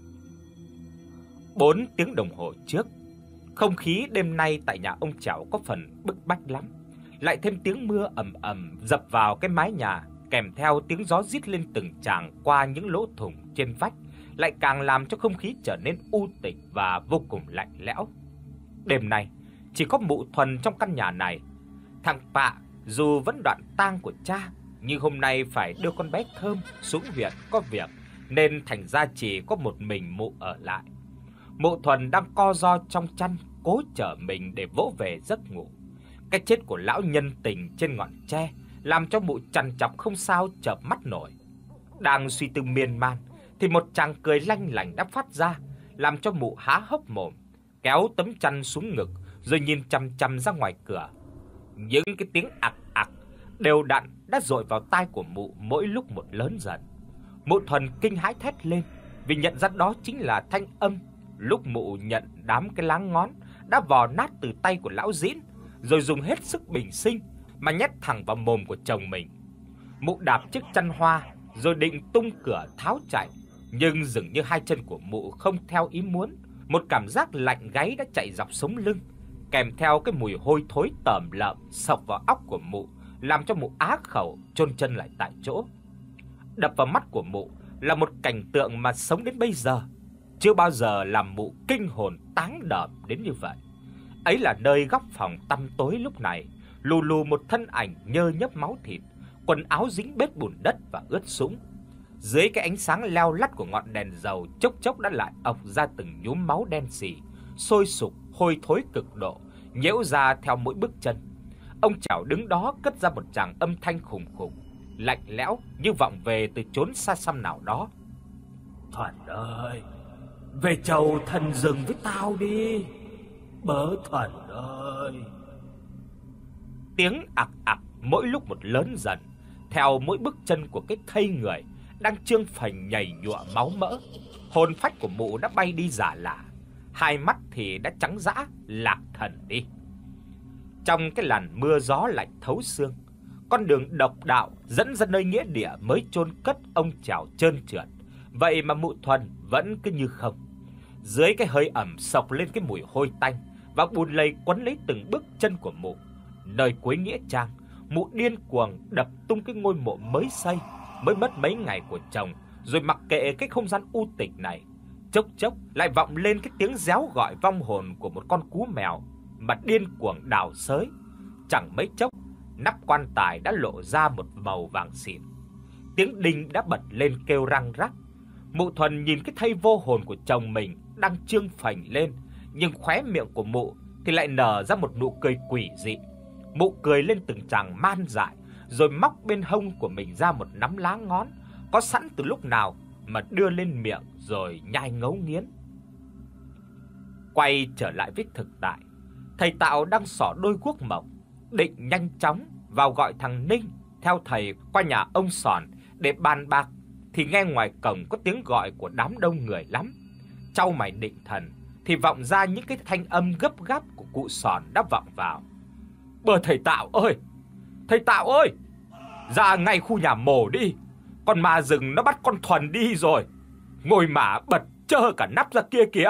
Bốn tiếng đồng hồ trước, không khí đêm nay tại nhà ông Trẻo có phần bức bách lắm. Lại thêm tiếng mưa ầm ầm dập vào cái mái nhà, kèm theo tiếng gió rít lên từng tràng qua những lỗ thủng trên vách, lại càng làm cho không khí trở nên u tịch và vô cùng lạnh lẽo. Đêm nay chỉ có mụ Thuần trong căn nhà này. Thằng Pạ dù vẫn đoạn tang của cha, nhưng hôm nay phải đưa con bé Thơm xuống huyện có việc, nên thành ra chỉ có một mình mụ ở lại. Mụ Thuần đang co ro trong chăn, cố trở mình để vỗ về giấc ngủ. Cái chết của lão nhân tình trên ngọn tre làm cho mụ trằn trọc không sao chợp mắt nổi. Đang suy tư miên man thì một tràng cười lanh lảnh đã phát ra, làm cho mụ há hốc mồm, kéo tấm chăn xuống ngực rồi nhìn chằm chằm ra ngoài cửa. Những cái tiếng ặc ặc đều đặn đã dội vào tai của mụ mỗi lúc một lớn dần. Mụ Thuần kinh hãi thét lên vì nhận ra đó chính là thanh âm lúc mụ nhận đám cái láng ngón đã vò nát từ tay của lão Dĩn, rồi dùng hết sức bình sinh mà nhét thẳng vào mồm của chồng mình. Mụ đạp chiếc chăn hoa rồi định tung cửa tháo chạy, nhưng dường như hai chân của mụ không theo ý muốn, một cảm giác lạnh gáy đã chạy dọc sống lưng, kèm theo cái mùi hôi thối tởm lợm xộc vào óc của mụ, làm cho mụ á khẩu chôn chân lại tại chỗ. Đập vào mắt của mụ là một cảnh tượng mà sống đến bây giờ chưa bao giờ làm mụ kinh hồn táng đờm đến như vậy. Ấy là nơi góc phòng tăm tối lúc này, lù lù một thân ảnh nhơ nhớp máu thịt, quần áo dính bết bùn đất và ướt sũng. Dưới cái ánh sáng leo lắt của ngọn đèn dầu, chốc chốc đã lại ọc ra từng nhúm máu đen sì, sôi sục, hôi thối cực độ, nhễu ra theo mỗi bước chân. Ông Trảo đứng đó cất ra một tràng âm thanh khủng khủng, lạnh lẽo như vọng về từ chốn xa xăm nào đó. "Thuần ơi, về chầu thần rừng với tao đi, bớ Thuần ơi." Tiếng ặc ặc mỗi lúc một lớn dần, theo mỗi bước chân của cái thây người đang trương phành nhảy nhụa máu mỡ. Hồn phách của mụ đã bay đi rả lả, hai mắt thì đã trắng dã lạc thần đi. Trong cái làn mưa gió lạnh thấu xương, con đường độc đạo dẫn ra nơi nghĩa địa mới chôn cất ông Trảo trơn trượt, vậy mà mụ Thuần vẫn cứ như không. Dưới cái hơi ẩm xộc lên cái mùi hôi tanh và bùn lầy quấn lấy từng bước chân của mụ. Nơi cuối nghĩa trang, mụ điên cuồng đập tung cái ngôi mộ mới xây, mới mất mấy ngày của chồng, rồi mặc kệ cái không gian u tịch này. Chốc chốc lại vọng lên cái tiếng réo gọi vong hồn của một con cú mèo mà điên cuồng đào xới. Chẳng mấy chốc, nắp quan tài đã lộ ra một màu vàng xỉn. Tiếng đinh đã bật lên kêu răng rắc. Mụ Thuần nhìn cái thây vô hồn của chồng mình đang trương phành lên, nhưng khóe miệng của mụ thì lại nở ra một nụ cười quỷ dị. Mụ cười lên từng tràng man dại, rồi móc bên hông của mình ra một nắm lá ngón có sẵn từ lúc nào mà đưa lên miệng rồi nhai ngấu nghiến. Quay trở lại với thực tại, thầy Tạo đang xỏ đôi guốc mộc, định nhanh chóng vào gọi thằng Ninh theo thầy qua nhà ông Sòn để bàn bạc, thì nghe ngoài cổng có tiếng gọi của đám đông người lắm. Chau mày định thần thì vọng ra những cái thanh âm gấp gáp của cụ Sòn đã vọng vào. "Bơ thầy Tạo ơi, thầy Tạo ơi, ra ngay khu nhà mồ đi, con ma rừng nó bắt con Thuần đi rồi. Ngồi mả bật trơ cả nắp ra kia kìa."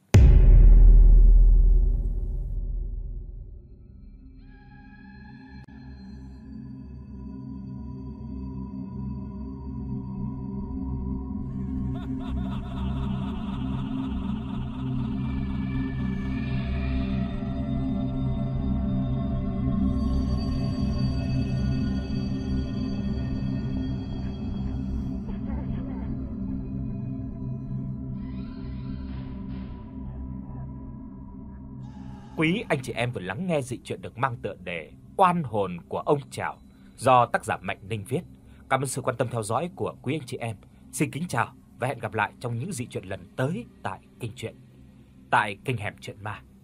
Quý anh chị em vừa lắng nghe dị truyện được mang tựa đề Oan hồn của ông Trảo do tác giả Mạnh Ninh viết. Cảm ơn sự quan tâm theo dõi của quý anh chị em. Xin kính chào và hẹn gặp lại trong những dị truyện lần tới tại kênh truyện, tại kênh Hẻm Truyện Ma.